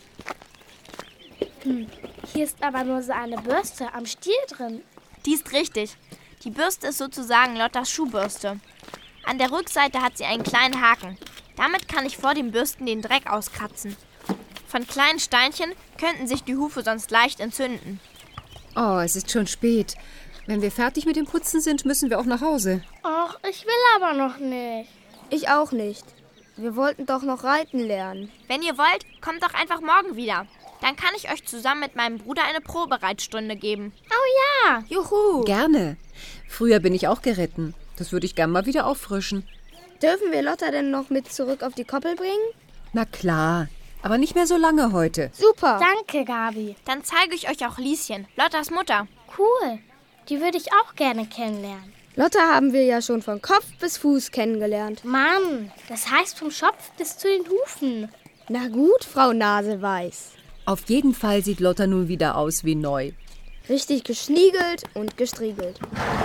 Hm, hier ist aber nur so eine Bürste am Stiel drin. Die ist richtig. Die Bürste ist sozusagen Lottas Schuhbürste. An der Rückseite hat sie einen kleinen Haken. Damit kann ich vor dem Bürsten den Dreck auskratzen. Von kleinen Steinchen könnten sich die Hufe sonst leicht entzünden. Oh, es ist schon spät. Wenn wir fertig mit dem Putzen sind, müssen wir auch nach Hause. Ach, ich will aber noch nicht. Ich auch nicht. Wir wollten doch noch reiten lernen. Wenn ihr wollt, kommt doch einfach morgen wieder. Dann kann ich euch zusammen mit meinem Bruder eine Probereitstunde geben. Oh ja. Juhu. Gerne. Früher bin ich auch geritten. Das würde ich gern mal wieder auffrischen. Dürfen wir Lotta denn noch mit zurück auf die Koppel bringen? Na klar, aber nicht mehr so lange heute. Super. Danke, Gabi. Dann zeige ich euch auch Lieschen, Lottas Mutter. Cool. Die würde ich auch gerne kennenlernen. Lotta haben wir ja schon von Kopf bis Fuß kennengelernt. Mann, das heißt vom Schopf bis zu den Hufen. Na gut, Frau Naseweiß. Auf jeden Fall sieht Lotta nun wieder aus wie neu. Richtig geschniegelt und gestriegelt.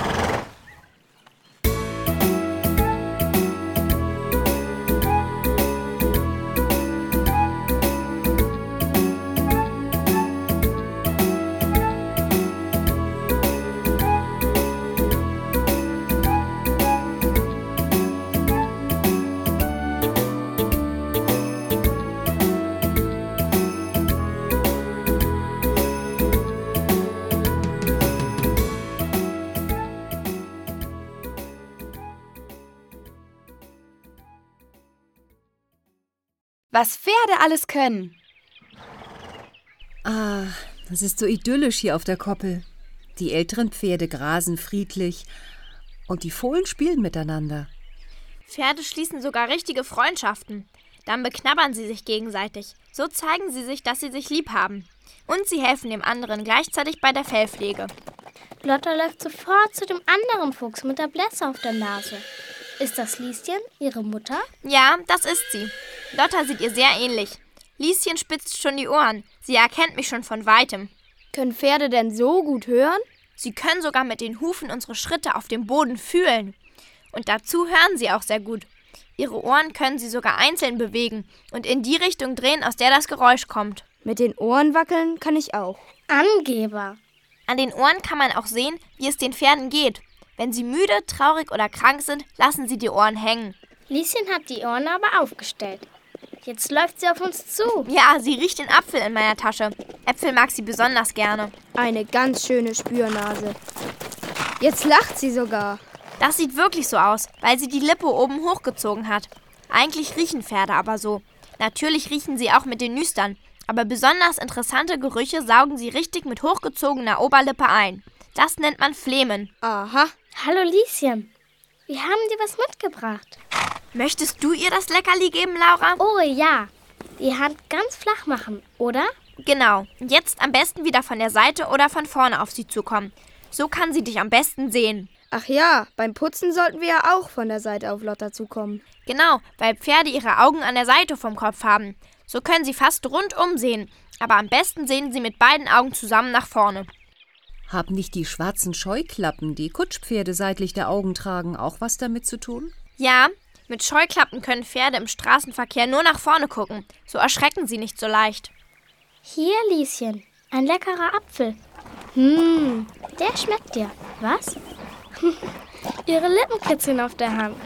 Was Pferde alles können. Ah, das ist so idyllisch hier auf der Koppel. Die älteren Pferde grasen friedlich und die Fohlen spielen miteinander. Pferde schließen sogar richtige Freundschaften. Dann beknabbern sie sich gegenseitig. So zeigen sie sich, dass sie sich lieb haben. Und sie helfen dem anderen gleichzeitig bei der Fellpflege. Lotta läuft sofort zu dem anderen Fuchs mit der Blässe auf der Nase. Ist das Lieschen, ihre Mutter? Ja, das ist sie. Lotta sieht ihr sehr ähnlich. Lieschen spitzt schon die Ohren. Sie erkennt mich schon von Weitem. Können Pferde denn so gut hören? Sie können sogar mit den Hufen unsere Schritte auf dem Boden fühlen. Und dazu hören sie auch sehr gut. Ihre Ohren können sie sogar einzeln bewegen und in die Richtung drehen, aus der das Geräusch kommt. Mit den Ohren wackeln kann ich auch. Angeber. An den Ohren kann man auch sehen, wie es den Pferden geht. Wenn sie müde, traurig oder krank sind, lassen sie die Ohren hängen. Lieschen hat die Ohren aber aufgestellt. Jetzt läuft sie auf uns zu. Ja, sie riecht den Apfel in meiner Tasche. Äpfel mag sie besonders gerne. Eine ganz schöne Spürnase. Jetzt lacht sie sogar. Das sieht wirklich so aus, weil sie die Lippe oben hochgezogen hat. Eigentlich riechen Pferde aber so. Natürlich riechen sie auch mit den Nüstern. Aber besonders interessante Gerüche saugen sie richtig mit hochgezogener Oberlippe ein. Das nennt man Flehmen. Aha. Hallo Lieschen, wir haben dir was mitgebracht. Möchtest du ihr das Leckerli geben, Laura? Oh ja, die Hand ganz flach machen, oder? Genau. Jetzt am besten wieder von der Seite oder von vorne auf sie zukommen. So kann sie dich am besten sehen. Ach ja, beim Putzen sollten wir ja auch von der Seite auf Lotta zukommen. Genau, weil Pferde ihre Augen an der Seite vom Kopf haben. So können sie fast rundum sehen, aber am besten sehen sie mit beiden Augen zusammen nach vorne. Haben nicht die schwarzen Scheuklappen, die Kutschpferde seitlich der Augen tragen, auch was damit zu tun? Ja, mit Scheuklappen können Pferde im Straßenverkehr nur nach vorne gucken. So erschrecken sie nicht so leicht. Hier, Lieschen, ein leckerer Apfel. Hm, der schmeckt dir. Was? Ihre Lippen kitzeln auf der Hand.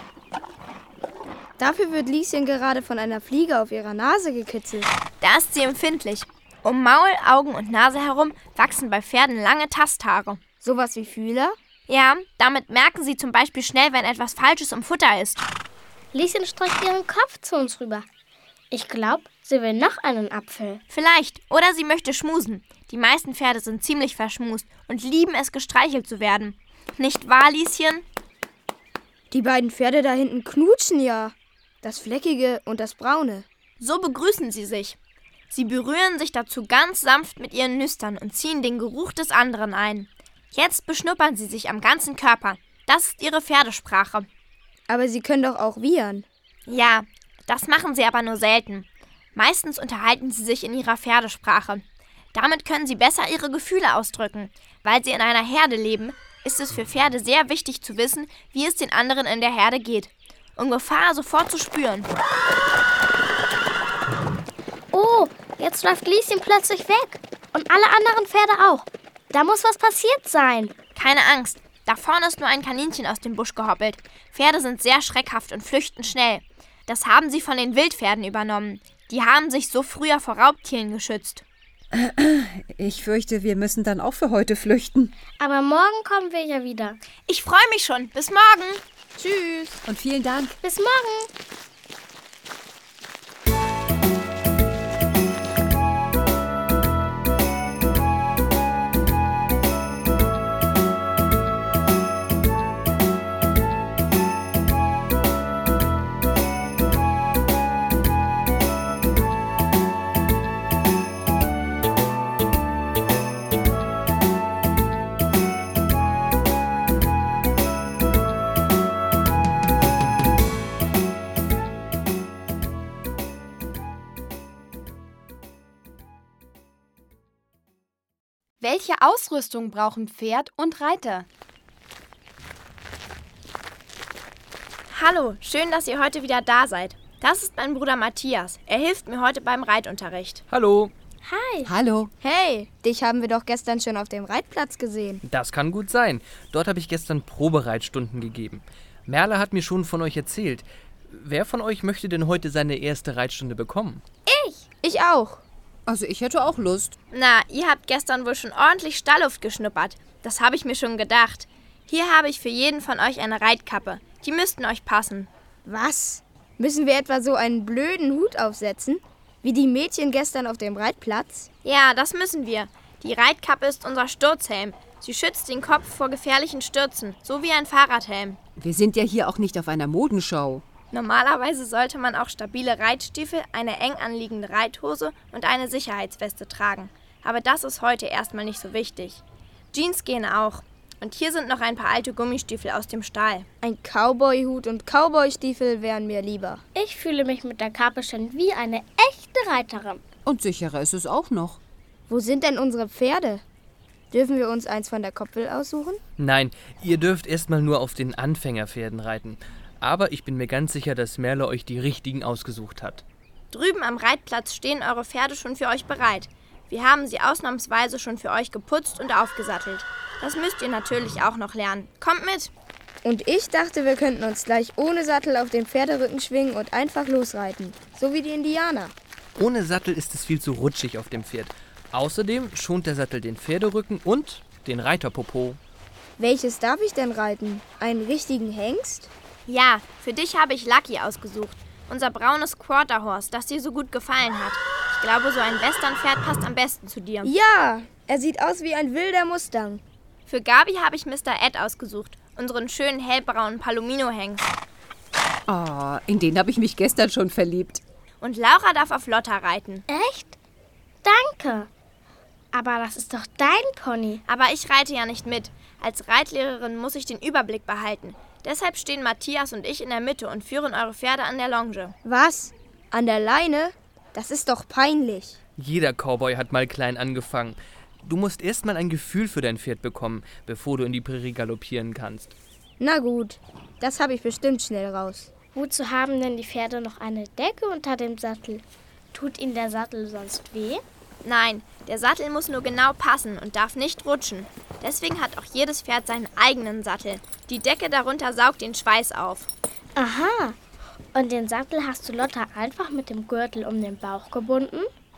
Dafür wird Lieschen gerade von einer Fliege auf ihrer Nase gekitzelt. Da ist sie empfindlich. Um Maul, Augen und Nase herum wachsen bei Pferden lange Tasthaare. Sowas wie Fühler? Ja, damit merken sie zum Beispiel schnell, wenn etwas Falsches im Futter ist. Lieschen streckt ihren Kopf zu uns rüber. Ich glaube, sie will noch einen Apfel. Vielleicht. Oder sie möchte schmusen. Die meisten Pferde sind ziemlich verschmust und lieben es, gestreichelt zu werden. Nicht wahr, Lieschen? Die beiden Pferde da hinten knutschen ja. Das Fleckige und das Braune. So begrüßen sie sich. Sie berühren sich dazu ganz sanft mit ihren Nüstern und ziehen den Geruch des anderen ein. Jetzt beschnuppern sie sich am ganzen Körper. Das ist ihre Pferdesprache. Aber sie können doch auch wiehern. Ja, das machen sie aber nur selten. Meistens unterhalten sie sich in ihrer Pferdesprache. Damit können sie besser ihre Gefühle ausdrücken. Weil sie in einer Herde leben, ist es für Pferde sehr wichtig zu wissen, wie es den anderen in der Herde geht. Um Gefahr sofort zu spüren. Oh, jetzt läuft Lieschen plötzlich weg. Und alle anderen Pferde auch. Da muss was passiert sein. Keine Angst. Da vorne ist nur ein Kaninchen aus dem Busch gehoppelt. Pferde sind sehr schreckhaft und flüchten schnell. Das haben sie von den Wildpferden übernommen. Die haben sich so früher vor Raubtieren geschützt. Ich fürchte, wir müssen dann auch für heute flüchten. Aber morgen kommen wir ja wieder. Ich freue mich schon. Bis morgen. Tschüss. Und vielen Dank. Bis morgen. Welche Ausrüstung brauchen Pferd und Reiter? Hallo, schön, dass ihr heute wieder da seid. Das ist mein Bruder Matthias. Er hilft mir heute beim Reitunterricht. Hallo. Hi. Hallo. Hey, dich haben wir doch gestern schon auf dem Reitplatz gesehen. Das kann gut sein. Dort habe ich gestern Probereitstunden gegeben. Merle hat mir schon von euch erzählt. Wer von euch möchte denn heute seine erste Reitstunde bekommen? Ich auch. Also ich hätte auch Lust. Na, ihr habt gestern wohl schon ordentlich Stallluft geschnuppert. Das habe ich mir schon gedacht. Hier habe ich für jeden von euch eine Reitkappe. Die müssten euch passen. Was? Müssen wir etwa so einen blöden Hut aufsetzen? Wie die Mädchen gestern auf dem Reitplatz? Ja, das müssen wir. Die Reitkappe ist unser Sturzhelm. Sie schützt den Kopf vor gefährlichen Stürzen, so wie ein Fahrradhelm. Wir sind ja hier auch nicht auf einer Modenschau. Normalerweise sollte man auch stabile Reitstiefel, eine eng anliegende Reithose und eine Sicherheitsweste tragen. Aber das ist heute erstmal nicht so wichtig. Jeans gehen auch. Und hier sind noch ein paar alte Gummistiefel aus dem Stall. Ein Cowboy-Hut und Cowboy-Stiefel wären mir lieber. Ich fühle mich mit der Kappe schon wie eine echte Reiterin. Und sicherer ist es auch noch. Wo sind denn unsere Pferde? Dürfen wir uns eins von der Koppel aussuchen? Nein, ihr dürft erstmal nur auf den Anfängerpferden reiten. Aber ich bin mir ganz sicher, dass Merle euch die richtigen ausgesucht hat. Drüben am Reitplatz stehen eure Pferde schon für euch bereit. Wir haben sie ausnahmsweise schon für euch geputzt und aufgesattelt. Das müsst ihr natürlich auch noch lernen. Kommt mit! Und ich dachte, wir könnten uns gleich ohne Sattel auf den Pferderücken schwingen und einfach losreiten. So wie die Indianer. Ohne Sattel ist es viel zu rutschig auf dem Pferd. Außerdem schont der Sattel den Pferderücken und den Reiterpopo. Welches darf ich denn reiten? Einen richtigen Hengst? Ja, für dich habe ich Lucky ausgesucht. Unser braunes Quarterhorse, das dir so gut gefallen hat. Ich glaube, so ein Westernpferd passt am besten zu dir. Ja, er sieht aus wie ein wilder Mustang. Für Gabi habe ich Mister Ed ausgesucht. Unseren schönen hellbraunen Palomino-Hengst. Ah, in den habe ich mich gestern schon verliebt. Und Laura darf auf Lotta reiten. Echt? Danke. Aber das ist doch dein Pony. Aber ich reite ja nicht mit. Als Reitlehrerin muss ich den Überblick behalten. Deshalb stehen Matthias und ich in der Mitte und führen eure Pferde an der Longe. Was? An der Leine? Das ist doch peinlich. Jeder Cowboy hat mal klein angefangen. Du musst erst mal ein Gefühl für dein Pferd bekommen, bevor du in die Prärie galoppieren kannst. Na gut, das habe ich bestimmt schnell raus. Wozu haben denn die Pferde noch eine Decke unter dem Sattel? Tut ihnen der Sattel sonst weh? Nein, der Sattel muss nur genau passen und darf nicht rutschen. Deswegen hat auch jedes Pferd seinen eigenen Sattel. Die Decke darunter saugt den Schweiß auf. Aha. Und den Sattel hast du Lotta einfach mit dem Gürtel um den Bauch gebunden?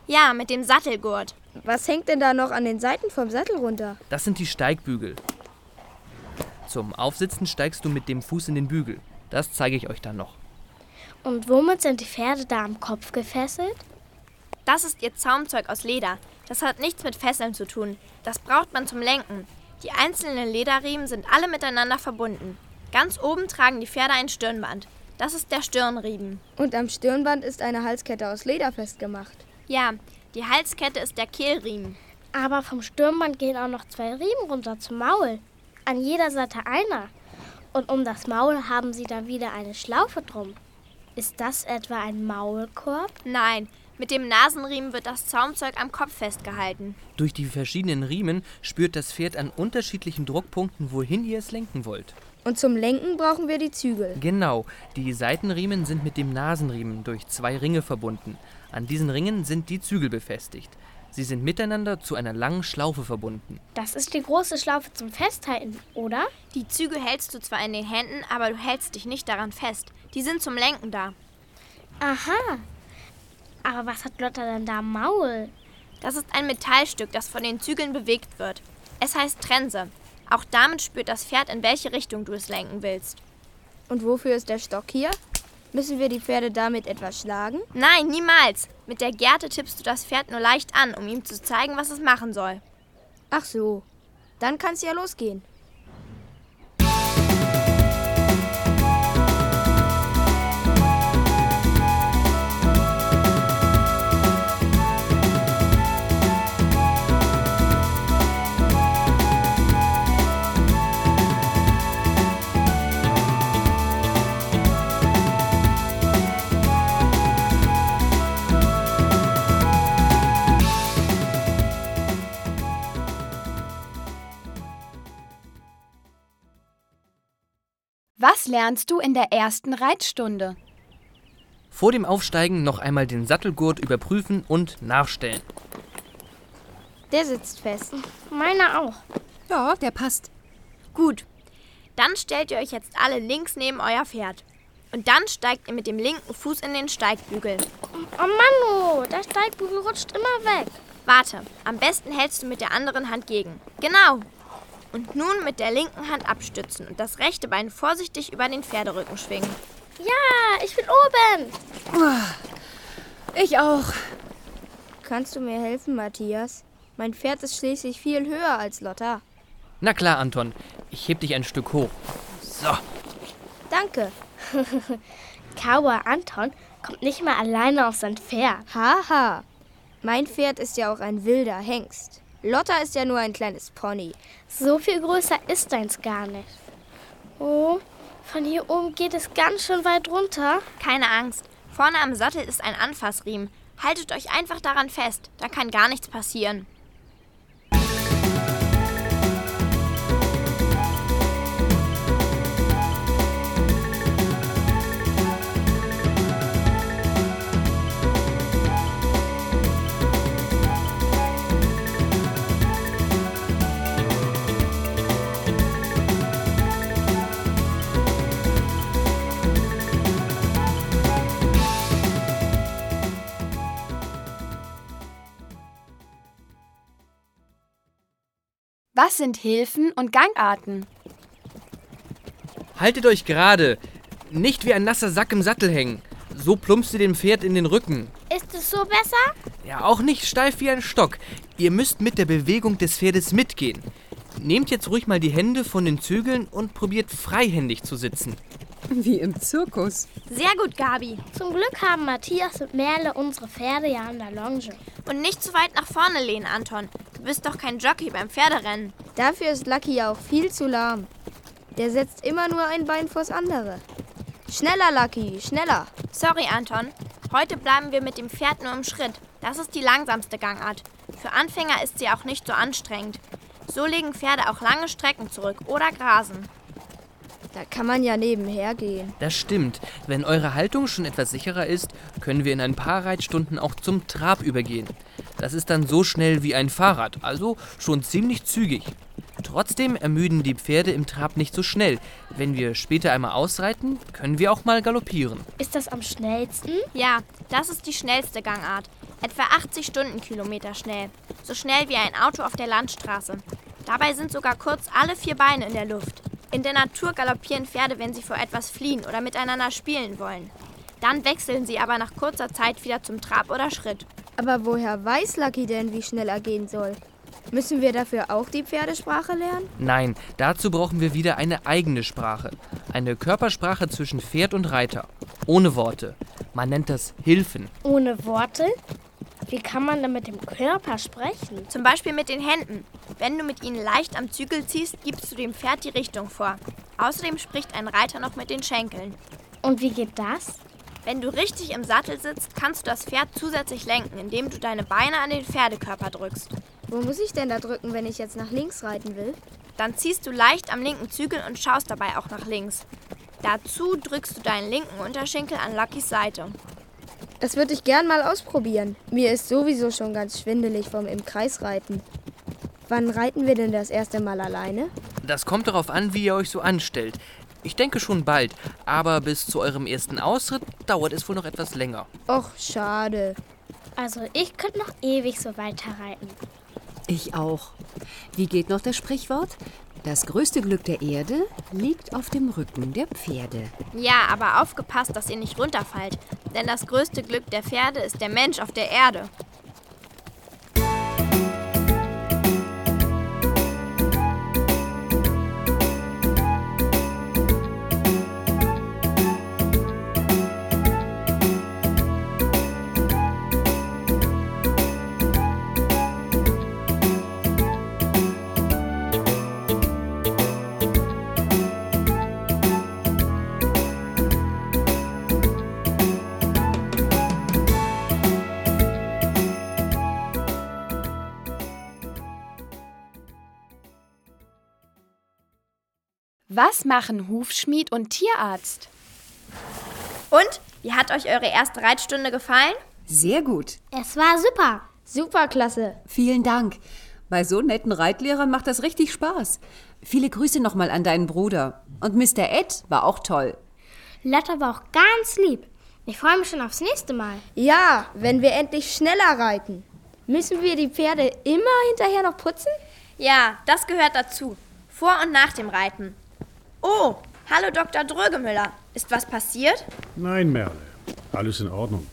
Ja, mit dem Sattelgurt. Was hängt denn da noch an den Seiten vom Sattel runter? Das sind die Steigbügel. Zum Aufsitzen steigst du mit dem Fuß in den Bügel. Das zeige ich euch dann noch. Und womit sind die Pferde da am Kopf gefesselt? Das ist ihr Zaumzeug aus Leder. Das hat nichts mit Fesseln zu tun. Das braucht man zum Lenken. Die einzelnen Lederriemen sind alle miteinander verbunden. Ganz oben tragen die Pferde ein Stirnband. Das ist der Stirnriemen. Und am Stirnband ist eine Halskette aus Leder festgemacht. Ja, die Halskette ist der Kehlriemen. Aber vom Stirnband gehen auch noch zwei Riemen runter zum Maul. An jeder Seite einer. Und um das Maul haben sie dann wieder eine Schlaufe drum. Ist das etwa ein Maulkorb? Nein, mit dem Nasenriemen wird das Zaumzeug am Kopf festgehalten. Durch die verschiedenen Riemen spürt das Pferd an unterschiedlichen Druckpunkten, wohin ihr es lenken wollt. Und zum Lenken brauchen wir die Zügel. Genau, die Seitenriemen sind mit dem Nasenriemen durch zwei Ringe verbunden. An diesen Ringen sind die Zügel befestigt. Sie sind miteinander zu einer langen Schlaufe verbunden. Das ist die große Schlaufe zum Festhalten, oder? Die Zügel hältst du zwar in den Händen, aber du hältst dich nicht daran fest. Die sind zum Lenken da. Aha. Aber was hat Lotta denn da am Maul? Das ist ein Metallstück, das von den Zügeln bewegt wird. Es heißt Trense. Auch damit spürt das Pferd, in welche Richtung du es lenken willst. Und wofür ist der Stock hier? Müssen wir die Pferde damit etwas schlagen? Nein, niemals. Mit der Gerte tippst du das Pferd nur leicht an, um ihm zu zeigen, was es machen soll. Ach so, dann kann's ja losgehen. Was lernst du in der ersten Reitstunde? Vor dem Aufsteigen noch einmal den Sattelgurt überprüfen und nachstellen. Der sitzt fest. Meiner auch. Ja, der passt. Gut. Dann stellt ihr euch jetzt alle links neben euer Pferd. Und dann steigt ihr mit dem linken Fuß in den Steigbügel. Oh Mann, oh, der Steigbügel rutscht immer weg. Warte, am besten hältst du mit der anderen Hand gegen. Genau. Und nun mit der linken Hand abstützen und das rechte Bein vorsichtig über den Pferderücken schwingen. Ja, ich bin oben. Ich auch. Kannst du mir helfen, Matthias? Mein Pferd ist schließlich viel höher als Lotta. Na klar, Anton. Ich heb dich ein Stück hoch. So. Danke. Cowboy Anton kommt nicht mal alleine auf sein Pferd. Haha. Mein Pferd ist ja auch ein wilder Hengst. Lotta ist ja nur ein kleines Pony. So viel größer ist deins gar nicht. Oh, von hier oben geht es ganz schön weit runter. Keine Angst. Vorne am Sattel ist ein Anfassriemen. Haltet euch einfach daran fest. Da kann gar nichts passieren. Was sind Hilfen und Gangarten? Haltet euch gerade. Nicht wie ein nasser Sack im Sattel hängen. So plumpst ihr dem Pferd in den Rücken. Ist es so besser? Ja, auch nicht steif wie ein Stock. Ihr müsst mit der Bewegung des Pferdes mitgehen. Nehmt jetzt ruhig mal die Hände von den Zügeln und probiert freihändig zu sitzen. Wie im Zirkus. Sehr gut, Gabi. Zum Glück haben Matthias und Merle unsere Pferde ja an der Longe. Und nicht zu weit nach vorne lehnen, Anton. Du bist doch kein Jockey beim Pferderennen. Dafür ist Lucky ja auch viel zu lahm. Der setzt immer nur ein Bein vors andere. Schneller, Lucky, schneller. Sorry, Anton. Heute bleiben wir mit dem Pferd nur im Schritt. Das ist die langsamste Gangart. Für Anfänger ist sie auch nicht so anstrengend. So legen Pferde auch lange Strecken zurück oder grasen. Da kann man ja nebenher gehen. Das stimmt. Wenn eure Haltung schon etwas sicherer ist, können wir in ein paar Reitstunden auch zum Trab übergehen. Das ist dann so schnell wie ein Fahrrad, also schon ziemlich zügig. Trotzdem ermüden die Pferde im Trab nicht so schnell. Wenn wir später einmal ausreiten, können wir auch mal galoppieren. Ist das am schnellsten? Ja, das ist die schnellste Gangart. Etwa achtzig Stundenkilometer schnell. So schnell wie ein Auto auf der Landstraße. Dabei sind sogar kurz alle vier Beine in der Luft. In der Natur galoppieren Pferde, wenn sie vor etwas fliehen oder miteinander spielen wollen. Dann wechseln sie aber nach kurzer Zeit wieder zum Trab oder Schritt. Aber woher weiß Lucky denn, wie schnell er gehen soll? Müssen wir dafür auch die Pferdesprache lernen? Nein, dazu brauchen wir wieder eine eigene Sprache. Eine Körpersprache zwischen Pferd und Reiter. Ohne Worte. Man nennt das Hilfen. Ohne Worte? Wie kann man denn mit dem Körper sprechen? Zum Beispiel mit den Händen. Wenn du mit ihnen leicht am Zügel ziehst, gibst du dem Pferd die Richtung vor. Außerdem spricht ein Reiter noch mit den Schenkeln. Und wie geht das? Wenn du richtig im Sattel sitzt, kannst du das Pferd zusätzlich lenken, indem du deine Beine an den Pferdekörper drückst. Wo muss ich denn da drücken, wenn ich jetzt nach links reiten will? Dann ziehst du leicht am linken Zügel und schaust dabei auch nach links. Dazu drückst du deinen linken Unterschenkel an Luckys Seite. Das würde ich gern mal ausprobieren. Mir ist sowieso schon ganz schwindelig vom im Kreis reiten. Wann reiten wir denn das erste Mal alleine? Das kommt darauf an, wie ihr euch so anstellt. Ich denke schon bald, aber bis zu eurem ersten Ausritt dauert es wohl noch etwas länger. Och, schade. Also ich könnte noch ewig so weiter reiten. Ich auch. Wie geht noch das Sprichwort? Das größte Glück der Erde liegt auf dem Rücken der Pferde. Ja, aber aufgepasst, dass ihr nicht runterfallt. Denn das größte Glück der Pferde ist der Mensch auf der Erde. Was machen Hufschmied und Tierarzt? Und, wie hat euch eure erste Reitstunde gefallen? Sehr gut. Es war super. Superklasse. Vielen Dank. Bei so netten Reitlehrern macht das richtig Spaß. Viele Grüße nochmal an deinen Bruder. Und Mister Ed war auch toll. Lotta war auch ganz lieb. Ich freue mich schon aufs nächste Mal. Ja, wenn wir endlich schneller reiten. Müssen wir die Pferde immer hinterher noch putzen? Ja, das gehört dazu. Vor und nach dem Reiten. Oh, hallo Doktor Drögemüller. Ist was passiert? Nein, Merle. Alles in Ordnung.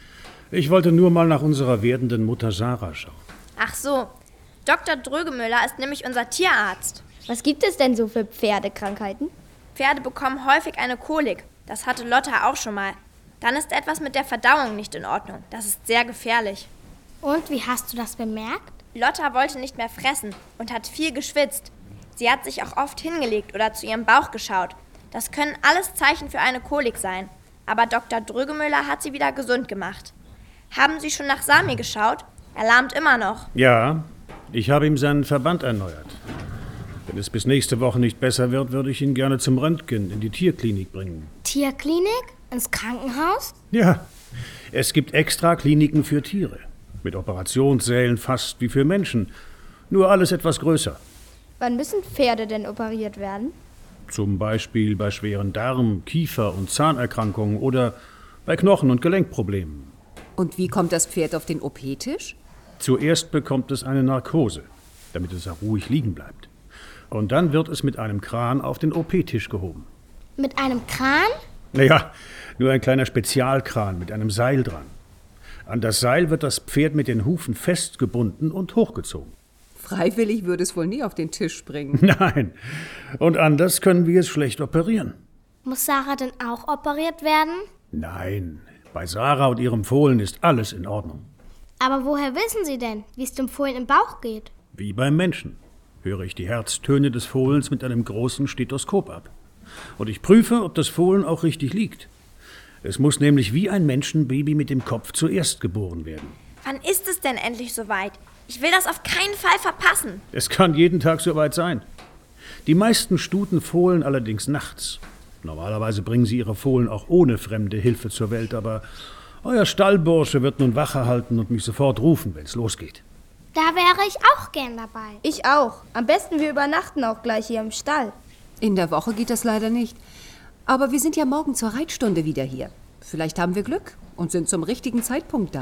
Ich wollte nur mal nach unserer werdenden Mutter Sarah schauen. Ach so, Doktor Drögemüller ist nämlich unser Tierarzt. Was gibt es denn so für Pferdekrankheiten? Pferde bekommen häufig eine Kolik. Das hatte Lotta auch schon mal. Dann ist etwas mit der Verdauung nicht in Ordnung. Das ist sehr gefährlich. Und wie hast du das bemerkt? Lotta wollte nicht mehr fressen und hat viel geschwitzt. Sie hat sich auch oft hingelegt oder zu ihrem Bauch geschaut. Das können alles Zeichen für eine Kolik sein. Aber Doktor Drögemüller hat sie wieder gesund gemacht. Haben Sie schon nach Sami geschaut? Er lahmt immer noch. Ja, ich habe ihm seinen Verband erneuert. Wenn es bis nächste Woche nicht besser wird, würde ich ihn gerne zum Röntgen in die Tierklinik bringen. Tierklinik? Ins Krankenhaus? Ja, es gibt extra Kliniken für Tiere. Mit Operationssälen fast wie für Menschen. Nur alles etwas größer. Wann müssen Pferde denn operiert werden? Zum Beispiel bei schweren Darm-, Kiefer- und Zahnerkrankungen oder bei Knochen- und Gelenkproblemen. Und wie kommt das Pferd auf den O P-Tisch? Zuerst bekommt es eine Narkose, damit es auch ruhig liegen bleibt. Und dann wird es mit einem Kran auf den O P-Tisch gehoben. Mit einem Kran? Naja, nur ein kleiner Spezialkran mit einem Seil dran. An das Seil wird das Pferd mit den Hufen festgebunden und hochgezogen. Freiwillig würde es wohl nie auf den Tisch springen. Nein, und anders können wir es schlecht operieren. Muss Sarah denn auch operiert werden? Nein, bei Sarah und ihrem Fohlen ist alles in Ordnung. Aber woher wissen Sie denn, wie es dem Fohlen im Bauch geht? Wie beim Menschen höre ich die Herztöne des Fohlens mit einem großen Stethoskop ab. Und ich prüfe, ob das Fohlen auch richtig liegt. Es muss nämlich wie ein Menschenbaby mit dem Kopf zuerst geboren werden. Wann ist es denn endlich soweit? Ich will das auf keinen Fall verpassen. Es kann jeden Tag soweit sein. Die meisten Stuten fohlen allerdings nachts. Normalerweise bringen sie ihre Fohlen auch ohne fremde Hilfe zur Welt, aber euer Stallbursche wird nun Wache halten und mich sofort rufen, wenn es losgeht. Da wäre ich auch gern dabei. Ich auch. Am besten wir übernachten auch gleich hier im Stall. In der Woche geht das leider nicht. Aber wir sind ja morgen zur Reitstunde wieder hier. Vielleicht haben wir Glück und sind zum richtigen Zeitpunkt da.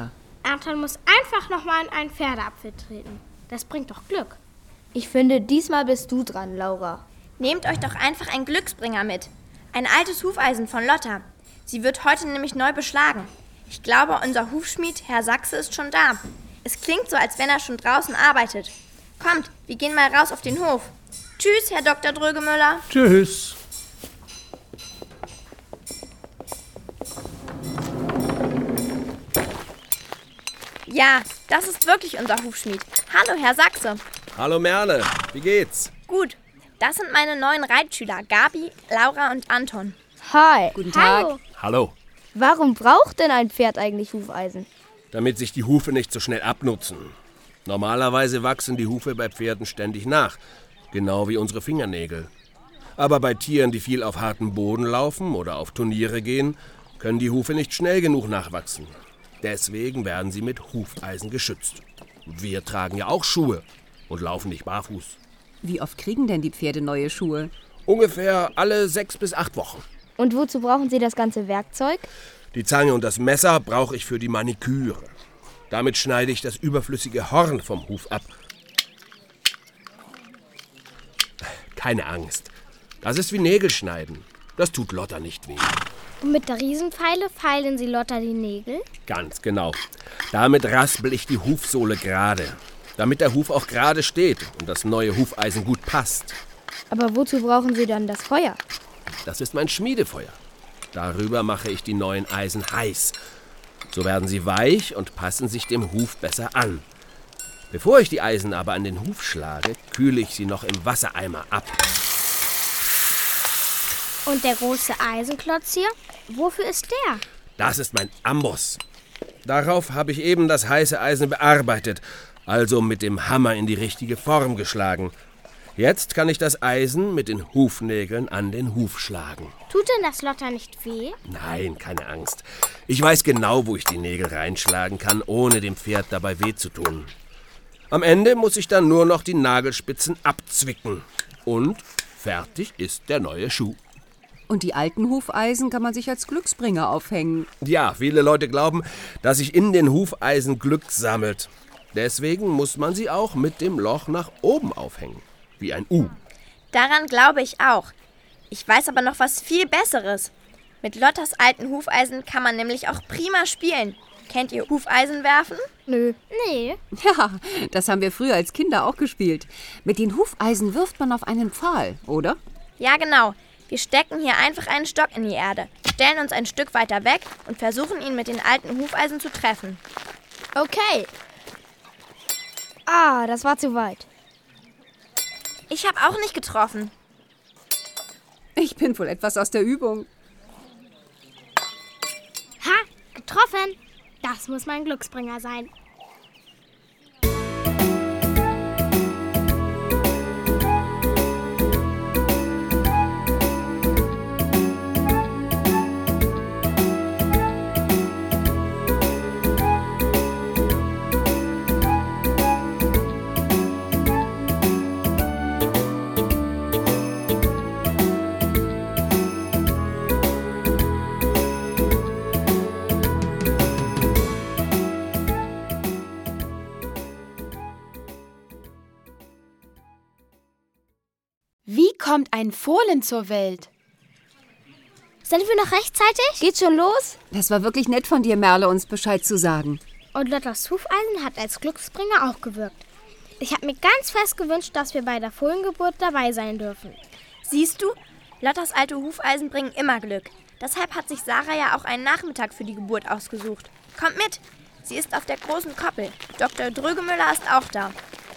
Anton muss einfach nochmal in einen Pferdeapfel treten. Das bringt doch Glück. Ich finde, diesmal bist du dran, Laura. Nehmt euch doch einfach einen Glücksbringer mit. Ein altes Hufeisen von Lotta. Sie wird heute nämlich neu beschlagen. Ich glaube, unser Hufschmied, Herr Sachse, ist schon da. Es klingt so, als wenn er schon draußen arbeitet. Kommt, wir gehen mal raus auf den Hof. Tschüss, Herr Doktor Drögemüller. Tschüss. Ja, das ist wirklich unser Hufschmied. Hallo, Herr Sachse. Hallo Merle, wie geht's? Gut, das sind meine neuen Reitschüler, Gabi, Laura und Anton. Hi. Guten Tag. Hallo. Hallo. Warum braucht denn ein Pferd eigentlich Hufeisen? Damit sich die Hufe nicht so schnell abnutzen. Normalerweise wachsen die Hufe bei Pferden ständig nach, genau wie unsere Fingernägel. Aber bei Tieren, die viel auf hartem Boden laufen oder auf Turniere gehen, können die Hufe nicht schnell genug nachwachsen. Deswegen werden sie mit Hufeisen geschützt. Wir tragen ja auch Schuhe und laufen nicht barfuß. Wie oft kriegen denn die Pferde neue Schuhe? Ungefähr alle sechs bis acht Wochen. Und wozu brauchen Sie das ganze Werkzeug? Die Zange und das Messer brauche ich für die Maniküre. Damit schneide ich das überflüssige Horn vom Huf ab. Keine Angst. Das ist wie Nägelschneiden. Das tut Lotta nicht weh. Und mit der Riesenpfeile feilen Sie Lotta die Nägel? Ganz genau. Damit raspel ich die Hufsohle gerade. Damit der Huf auch gerade steht und das neue Hufeisen gut passt. Aber wozu brauchen Sie dann das Feuer? Das ist mein Schmiedefeuer. Darüber mache ich die neuen Eisen heiß. So werden sie weich und passen sich dem Huf besser an. Bevor ich die Eisen aber an den Huf schlage, kühle ich sie noch im Wassereimer ab. Und der große Eisenklotz hier? Wofür ist der? Das ist mein Amboss. Darauf habe ich eben das heiße Eisen bearbeitet, also mit dem Hammer in die richtige Form geschlagen. Jetzt kann ich das Eisen mit den Hufnägeln an den Huf schlagen. Tut denn das Lotta nicht weh? Nein, keine Angst. Ich weiß genau, wo ich die Nägel reinschlagen kann, ohne dem Pferd dabei weh zu tun. Am Ende muss ich dann nur noch die Nagelspitzen abzwicken. Und fertig ist der neue Schuh. Und die alten Hufeisen kann man sich als Glücksbringer aufhängen. Ja, viele Leute glauben, dass sich in den Hufeisen Glück sammelt. Deswegen muss man sie auch mit dem Loch nach oben aufhängen. Wie ein U. Daran glaube ich auch. Ich weiß aber noch was viel Besseres. Mit Lottas alten Hufeisen kann man nämlich auch prima spielen. Kennt ihr Hufeisen werfen? Nö. Nee. Ja, das haben wir früher als Kinder auch gespielt. Mit den Hufeisen wirft man auf einen Pfahl, oder? Ja, genau. Wir stecken hier einfach einen Stock in die Erde, stellen uns ein Stück weiter weg und versuchen ihn mit den alten Hufeisen zu treffen. Okay. Ah, das war zu weit. Ich habe auch nicht getroffen. Ich bin wohl etwas aus der Übung. Ha, getroffen. Das muss mein Glücksbringer sein. Wie kommt ein Fohlen zur Welt? Sind wir noch rechtzeitig? Geht schon los? Das war wirklich nett von dir, Merle, uns Bescheid zu sagen. Und Lottas Hufeisen hat als Glücksbringer auch gewirkt. Ich habe mir ganz fest gewünscht, dass wir bei der Fohlengeburt dabei sein dürfen. Siehst du, Lottas alte Hufeisen bringen immer Glück. Deshalb hat sich Sarah ja auch einen Nachmittag für die Geburt ausgesucht. Kommt mit, sie ist auf der großen Koppel. Doktor Drögemüller ist auch da.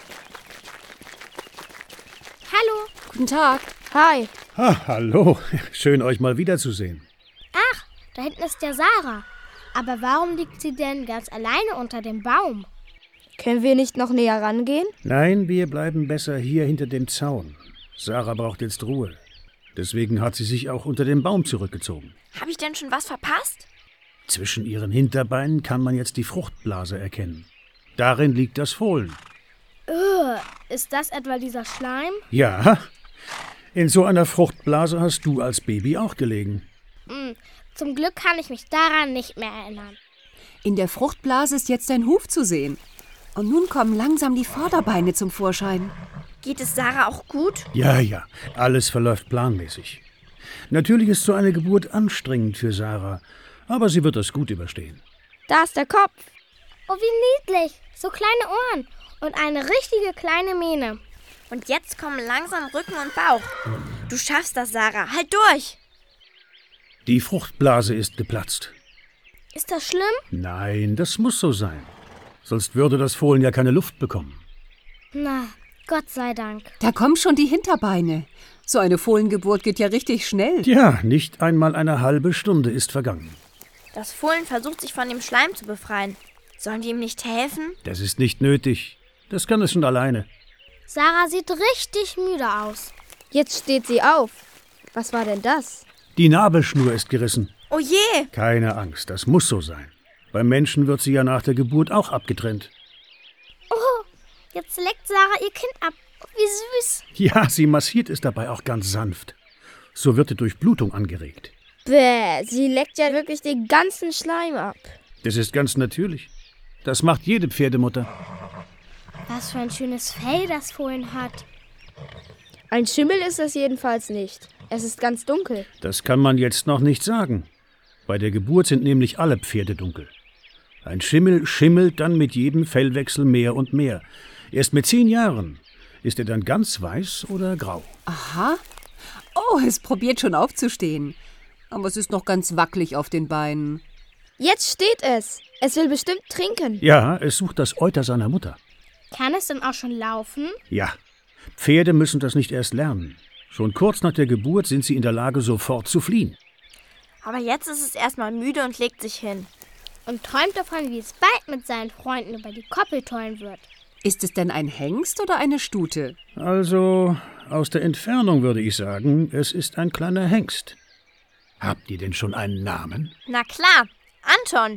Hallo. Guten Tag. Hi. Ah, hallo. Schön, euch mal wiederzusehen. Ach, da hinten ist ja Sarah. Aber warum liegt sie denn ganz alleine unter dem Baum? Können wir nicht noch näher rangehen? Nein, wir bleiben besser hier hinter dem Zaun. Sarah braucht jetzt Ruhe. Deswegen hat sie sich auch unter den Baum zurückgezogen. Habe ich denn schon was verpasst? Zwischen ihren Hinterbeinen kann man jetzt die Fruchtblase erkennen. Darin liegt das Fohlen. Ugh, ist das etwa dieser Schleim? Ja, in so einer Fruchtblase hast du als Baby auch gelegen. Mm, zum Glück kann ich mich daran nicht mehr erinnern. In der Fruchtblase ist jetzt ein Huf zu sehen. Und nun kommen langsam die Vorderbeine zum Vorschein. Geht es Sarah auch gut? Ja, ja, alles verläuft planmäßig. Natürlich ist so eine Geburt anstrengend für Sarah, aber sie wird das gut überstehen. Da ist der Kopf. Oh, wie niedlich. So kleine Ohren und eine richtige kleine Mähne. Und jetzt kommen langsam Rücken und Bauch. Du schaffst das, Sarah. Halt durch! Die Fruchtblase ist geplatzt. Ist das schlimm? Nein, das muss so sein. Sonst würde das Fohlen ja keine Luft bekommen. Na, Gott sei Dank. Da kommen schon die Hinterbeine. So eine Fohlengeburt geht ja richtig schnell. Ja, nicht einmal eine halbe Stunde ist vergangen. Das Fohlen versucht, sich von dem Schleim zu befreien. Sollen wir ihm nicht helfen? Das ist nicht nötig. Das kann es schon alleine. Sarah sieht richtig müde aus. Jetzt steht sie auf. Was war denn das? Die Nabelschnur ist gerissen. Oh je! Keine Angst, das muss so sein. Beim Menschen wird sie ja nach der Geburt auch abgetrennt. Oh, jetzt leckt Sarah ihr Kind ab. Wie süß. Ja, sie massiert es dabei auch ganz sanft. So wird die Durchblutung angeregt. Bäh, sie leckt ja wirklich den ganzen Schleim ab. Das ist ganz natürlich. Das macht jede Pferdemutter. Was für ein schönes Fell das Fohlen hat. Ein Schimmel ist es jedenfalls nicht. Es ist ganz dunkel. Das kann man jetzt noch nicht sagen. Bei der Geburt sind nämlich alle Pferde dunkel. Ein Schimmel schimmelt dann mit jedem Fellwechsel mehr und mehr. Erst mit zehn Jahren ist er dann ganz weiß oder grau. Aha. Oh, es probiert schon aufzustehen. Aber es ist noch ganz wackelig auf den Beinen. Jetzt steht es. Es will bestimmt trinken. Ja, es sucht das Euter seiner Mutter. Kann es denn auch schon laufen? Ja, Pferde müssen das nicht erst lernen. Schon kurz nach der Geburt sind sie in der Lage, sofort zu fliehen. Aber jetzt ist es erstmal müde und legt sich hin. Und träumt davon, wie es bald mit seinen Freunden über die Koppel tollen wird. Ist es denn ein Hengst oder eine Stute? Also, aus der Entfernung würde ich sagen, es ist ein kleiner Hengst. Habt ihr denn schon einen Namen? Na klar, Anton.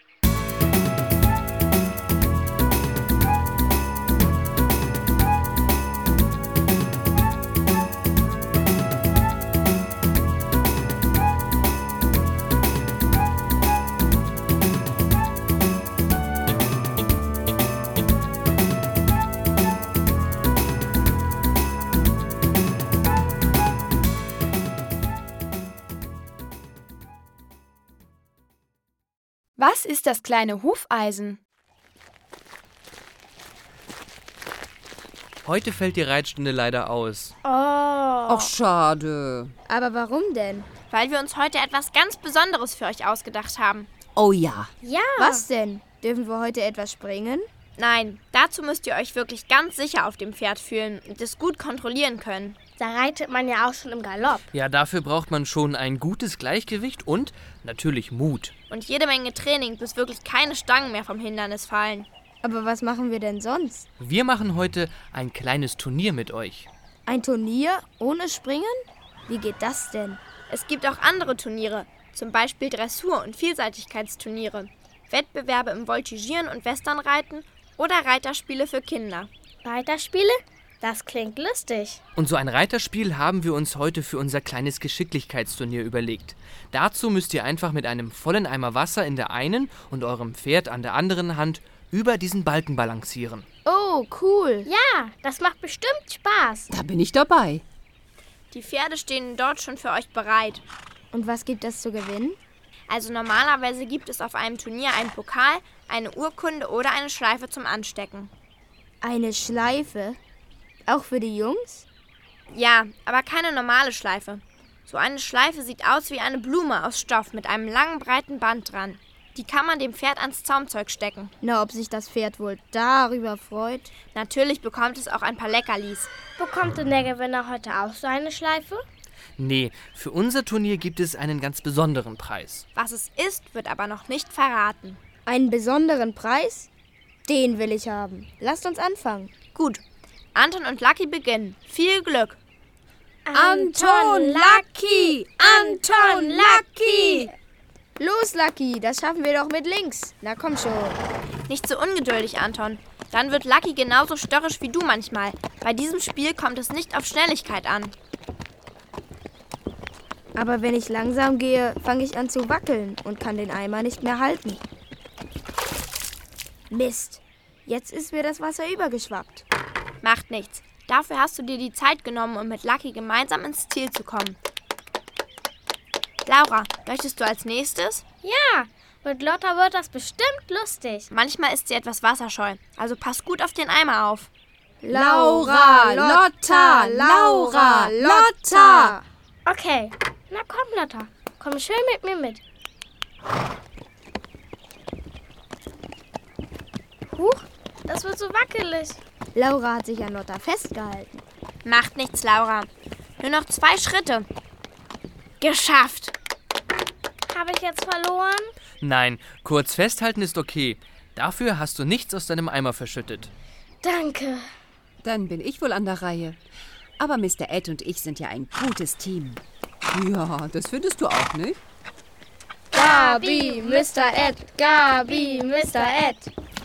Was ist das kleine Hufeisen? Heute fällt die Reitstunde leider aus. Oh. Ach, schade. Aber warum denn? Weil wir uns heute etwas ganz Besonderes für euch ausgedacht haben. Oh ja. Ja. Was denn? Dürfen wir heute etwas springen? Nein, dazu müsst ihr euch wirklich ganz sicher auf dem Pferd fühlen und es gut kontrollieren können. Da reitet man ja auch schon im Galopp. Ja, dafür braucht man schon ein gutes Gleichgewicht und natürlich Mut. Und jede Menge Training, bis wirklich keine Stangen mehr vom Hindernis fallen. Aber was machen wir denn sonst? Wir machen heute ein kleines Turnier mit euch. Ein Turnier ohne Springen? Wie geht das denn? Es gibt auch andere Turniere, zum Beispiel Dressur- und Vielseitigkeitsturniere, Wettbewerbe im Voltigieren und Westernreiten oder Reiterspiele für Kinder. Reiterspiele? Das klingt lustig. Und so ein Reiterspiel haben wir uns heute für unser kleines Geschicklichkeitsturnier überlegt. Dazu müsst ihr einfach mit einem vollen Eimer Wasser in der einen und eurem Pferd an der anderen Hand über diesen Balken balancieren. Oh, cool. Ja, das macht bestimmt Spaß. Da bin ich dabei. Die Pferde stehen dort schon für euch bereit. Und was gibt es zu gewinnen? Also normalerweise gibt es auf einem Turnier einen Pokal, eine Urkunde oder eine Schleife zum Anstecken. Eine Schleife? Auch für die Jungs? Ja, aber keine normale Schleife. So eine Schleife sieht aus wie eine Blume aus Stoff mit einem langen, breiten Band dran. Die kann man dem Pferd ans Zaumzeug stecken. Na, ob sich das Pferd wohl darüber freut? Natürlich bekommt es auch ein paar Leckerlis. Bekommt denn der Gewinner heute auch so eine Schleife? Nee, für unser Turnier gibt es einen ganz besonderen Preis. Was es ist, wird aber noch nicht verraten. Einen besonderen Preis? Den will ich haben. Lasst uns anfangen. Gut, Anton und Lucky beginnen. Viel Glück! Anton, Lucky! Anton, Lucky! Los, Lucky, das schaffen wir doch mit links. Na komm schon. Nicht so ungeduldig, Anton. Dann wird Lucky genauso störrisch wie du manchmal. Bei diesem Spiel kommt es nicht auf Schnelligkeit an. Aber wenn ich langsam gehe, fange ich an zu wackeln und kann den Eimer nicht mehr halten. Mist, jetzt ist mir das Wasser übergeschwappt. Macht nichts. Dafür hast du dir die Zeit genommen, um mit Lucky gemeinsam ins Ziel zu kommen. Laura, möchtest du als nächstes? Ja, mit Lotta wird das bestimmt lustig. Manchmal ist sie etwas wasserscheu, also pass gut auf den Eimer auf. Laura, Lotta, Laura, Lotta. Okay, na komm, Lotta, komm schön mit mir mit. Huch, das wird so wackelig. Laura hat sich an Lotta festgehalten. Macht nichts, Laura. Nur noch zwei Schritte. Geschafft. Habe ich jetzt verloren? Nein, kurz festhalten ist okay. Dafür hast du nichts aus deinem Eimer verschüttet. Danke. Dann bin ich wohl an der Reihe. Aber Mister Ed und ich sind ja ein gutes Team. Ja, das findest du auch, nicht? Gabi, Mister Ed, Gabi, Mister Ed.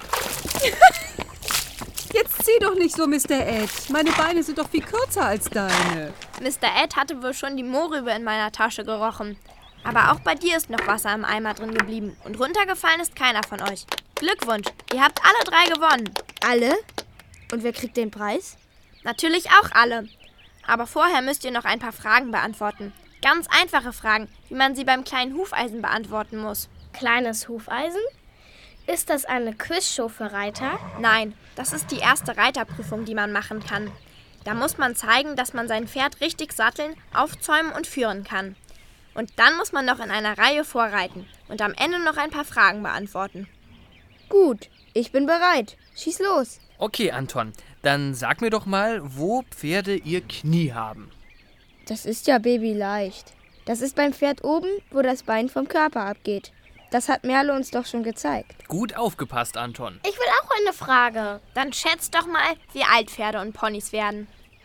Jetzt zieh doch nicht so, Mister Ed. Meine Beine sind doch viel kürzer als deine. Mister Ed hatte wohl schon die Mohrrübe in meiner Tasche gerochen. Aber auch bei dir ist noch Wasser im Eimer drin geblieben. Und runtergefallen ist keiner von euch. Glückwunsch, ihr habt alle drei gewonnen. Alle? Und wer kriegt den Preis? Natürlich auch alle. Aber vorher müsst ihr noch ein paar Fragen beantworten. Ganz einfache Fragen, wie man sie beim kleinen Hufeisen beantworten muss. Kleines Hufeisen? Ist das eine Quizshow für Reiter? Nein, das ist die erste Reiterprüfung, die man machen kann. Da muss man zeigen, dass man sein Pferd richtig satteln, aufzäumen und führen kann. Und dann muss man noch in einer Reihe vorreiten und am Ende noch ein paar Fragen beantworten. Gut, ich bin bereit. Schieß los. Okay, Anton, dann sag mir doch mal, wo Pferde ihr Knie haben. Das ist ja babyleicht. Das ist beim Pferd oben, wo das Bein vom Körper abgeht. Das hat Merle uns doch schon gezeigt. Gut aufgepasst, Anton. Ich will auch eine Frage. Dann schätzt doch mal, wie alt Pferde und Ponys werden.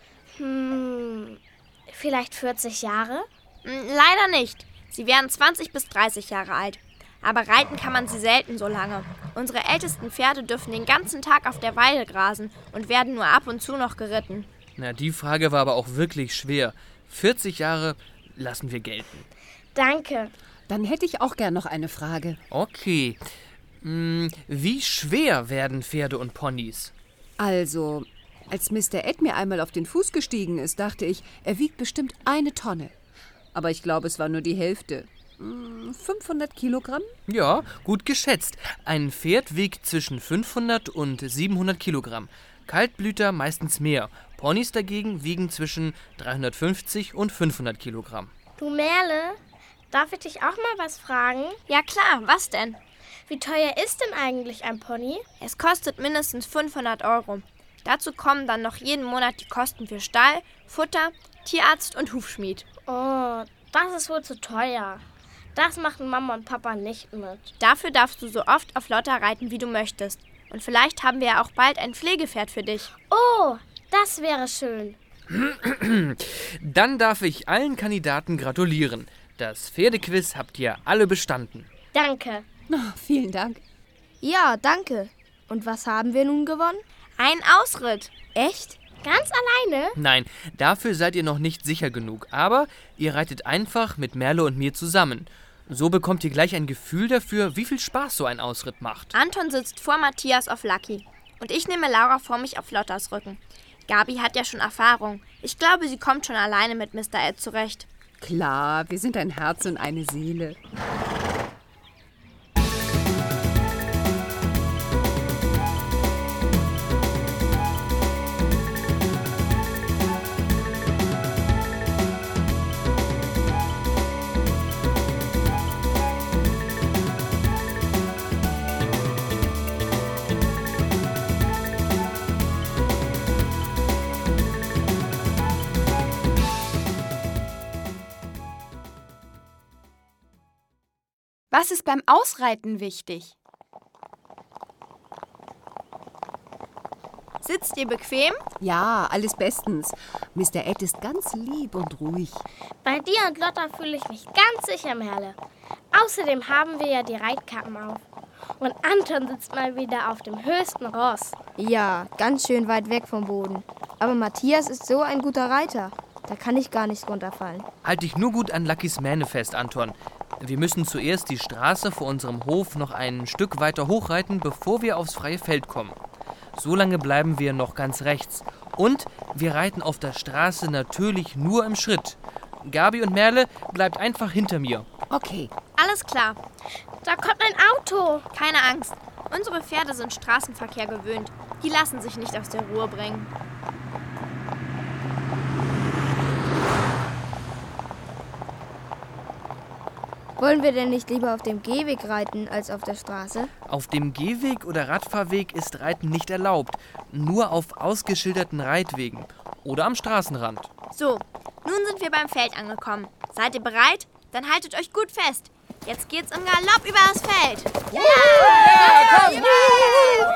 Hm, vielleicht vierzig Jahre? Leider nicht. Sie werden zwanzig bis dreißig Jahre alt. Aber reiten kann man sie selten so lange. Unsere ältesten Pferde dürfen den ganzen Tag auf der Weide grasen und werden nur ab und zu noch geritten. Na, die Frage war aber auch wirklich schwer. vierzig Jahre lassen wir gelten. Danke. Dann hätte ich auch gern noch eine Frage. Okay. Hm, wie schwer werden Pferde und Ponys? Also, als Mister Ed mir einmal auf den Fuß gestiegen ist, dachte ich, er wiegt bestimmt eine Tonne. Aber ich glaube, es war nur die Hälfte. fünfhundert Kilogramm? Ja, gut geschätzt. Ein Pferd wiegt zwischen fünfhundert und siebenhundert Kilogramm. Kaltblüter meistens mehr. Ponys dagegen wiegen zwischen dreihundertfünfzig und fünfhundert Kilogramm. Du Merle, darf ich dich auch mal was fragen? Ja klar, was denn? Wie teuer ist denn eigentlich ein Pony? Es kostet mindestens fünfhundert Euro. Dazu kommen dann noch jeden Monat die Kosten für Stall, Futter, Tierarzt und Hufschmied. Oh, das ist wohl zu teuer. Das machen Mama und Papa nicht mit. Dafür darfst du so oft auf Lotta reiten, wie du möchtest. Und vielleicht haben wir ja auch bald ein Pflegepferd für dich. Oh, das wäre schön. Dann darf ich allen Kandidaten gratulieren. Das Pferdequiz habt ihr alle bestanden. Danke. Oh, vielen Dank. Ja, danke. Und was haben wir nun gewonnen? Ein Ausritt. Echt? Ganz alleine? Nein, dafür seid ihr noch nicht sicher genug. Aber ihr reitet einfach mit Merle und mir zusammen. So bekommt ihr gleich ein Gefühl dafür, wie viel Spaß so ein Ausritt macht. Anton sitzt vor Matthias auf Lucky. Und ich nehme Laura vor mich auf Lottas Rücken. Gabi hat ja schon Erfahrung. Ich glaube, sie kommt schon alleine mit Mister Ed zurecht. Klar, wir sind ein Herz und eine Seele. Was ist beim Ausreiten wichtig? Sitzt ihr bequem? Ja, alles bestens. Mister Ed ist ganz lieb und ruhig. Bei dir und Lotta fühle ich mich ganz sicher, Merle. Außerdem haben wir ja die Reitkappen auf. Und Anton sitzt mal wieder auf dem höchsten Ross. Ja, ganz schön weit weg vom Boden. Aber Matthias ist so ein guter Reiter. Da kann ich gar nicht runterfallen. Halt dich nur gut an Luckys Mähne fest, Anton. Wir müssen zuerst die Straße vor unserem Hof noch ein Stück weiter hochreiten, bevor wir aufs freie Feld kommen. So lange bleiben wir noch ganz rechts. Und wir reiten auf der Straße natürlich nur im Schritt. Gabi und Merle, bleibt einfach hinter mir. Okay. Alles klar. Da kommt ein Auto. Keine Angst. Unsere Pferde sind Straßenverkehr gewöhnt. Die lassen sich nicht aus der Ruhe bringen. Wollen wir denn nicht lieber auf dem Gehweg reiten als auf der Straße? Auf dem Gehweg oder Radfahrweg ist Reiten nicht erlaubt. Nur auf ausgeschilderten Reitwegen oder am Straßenrand. So, nun sind wir beim Feld angekommen. Seid ihr bereit? Dann haltet euch gut fest. Jetzt geht's im Galopp über das Feld. Ja! Ja, komm!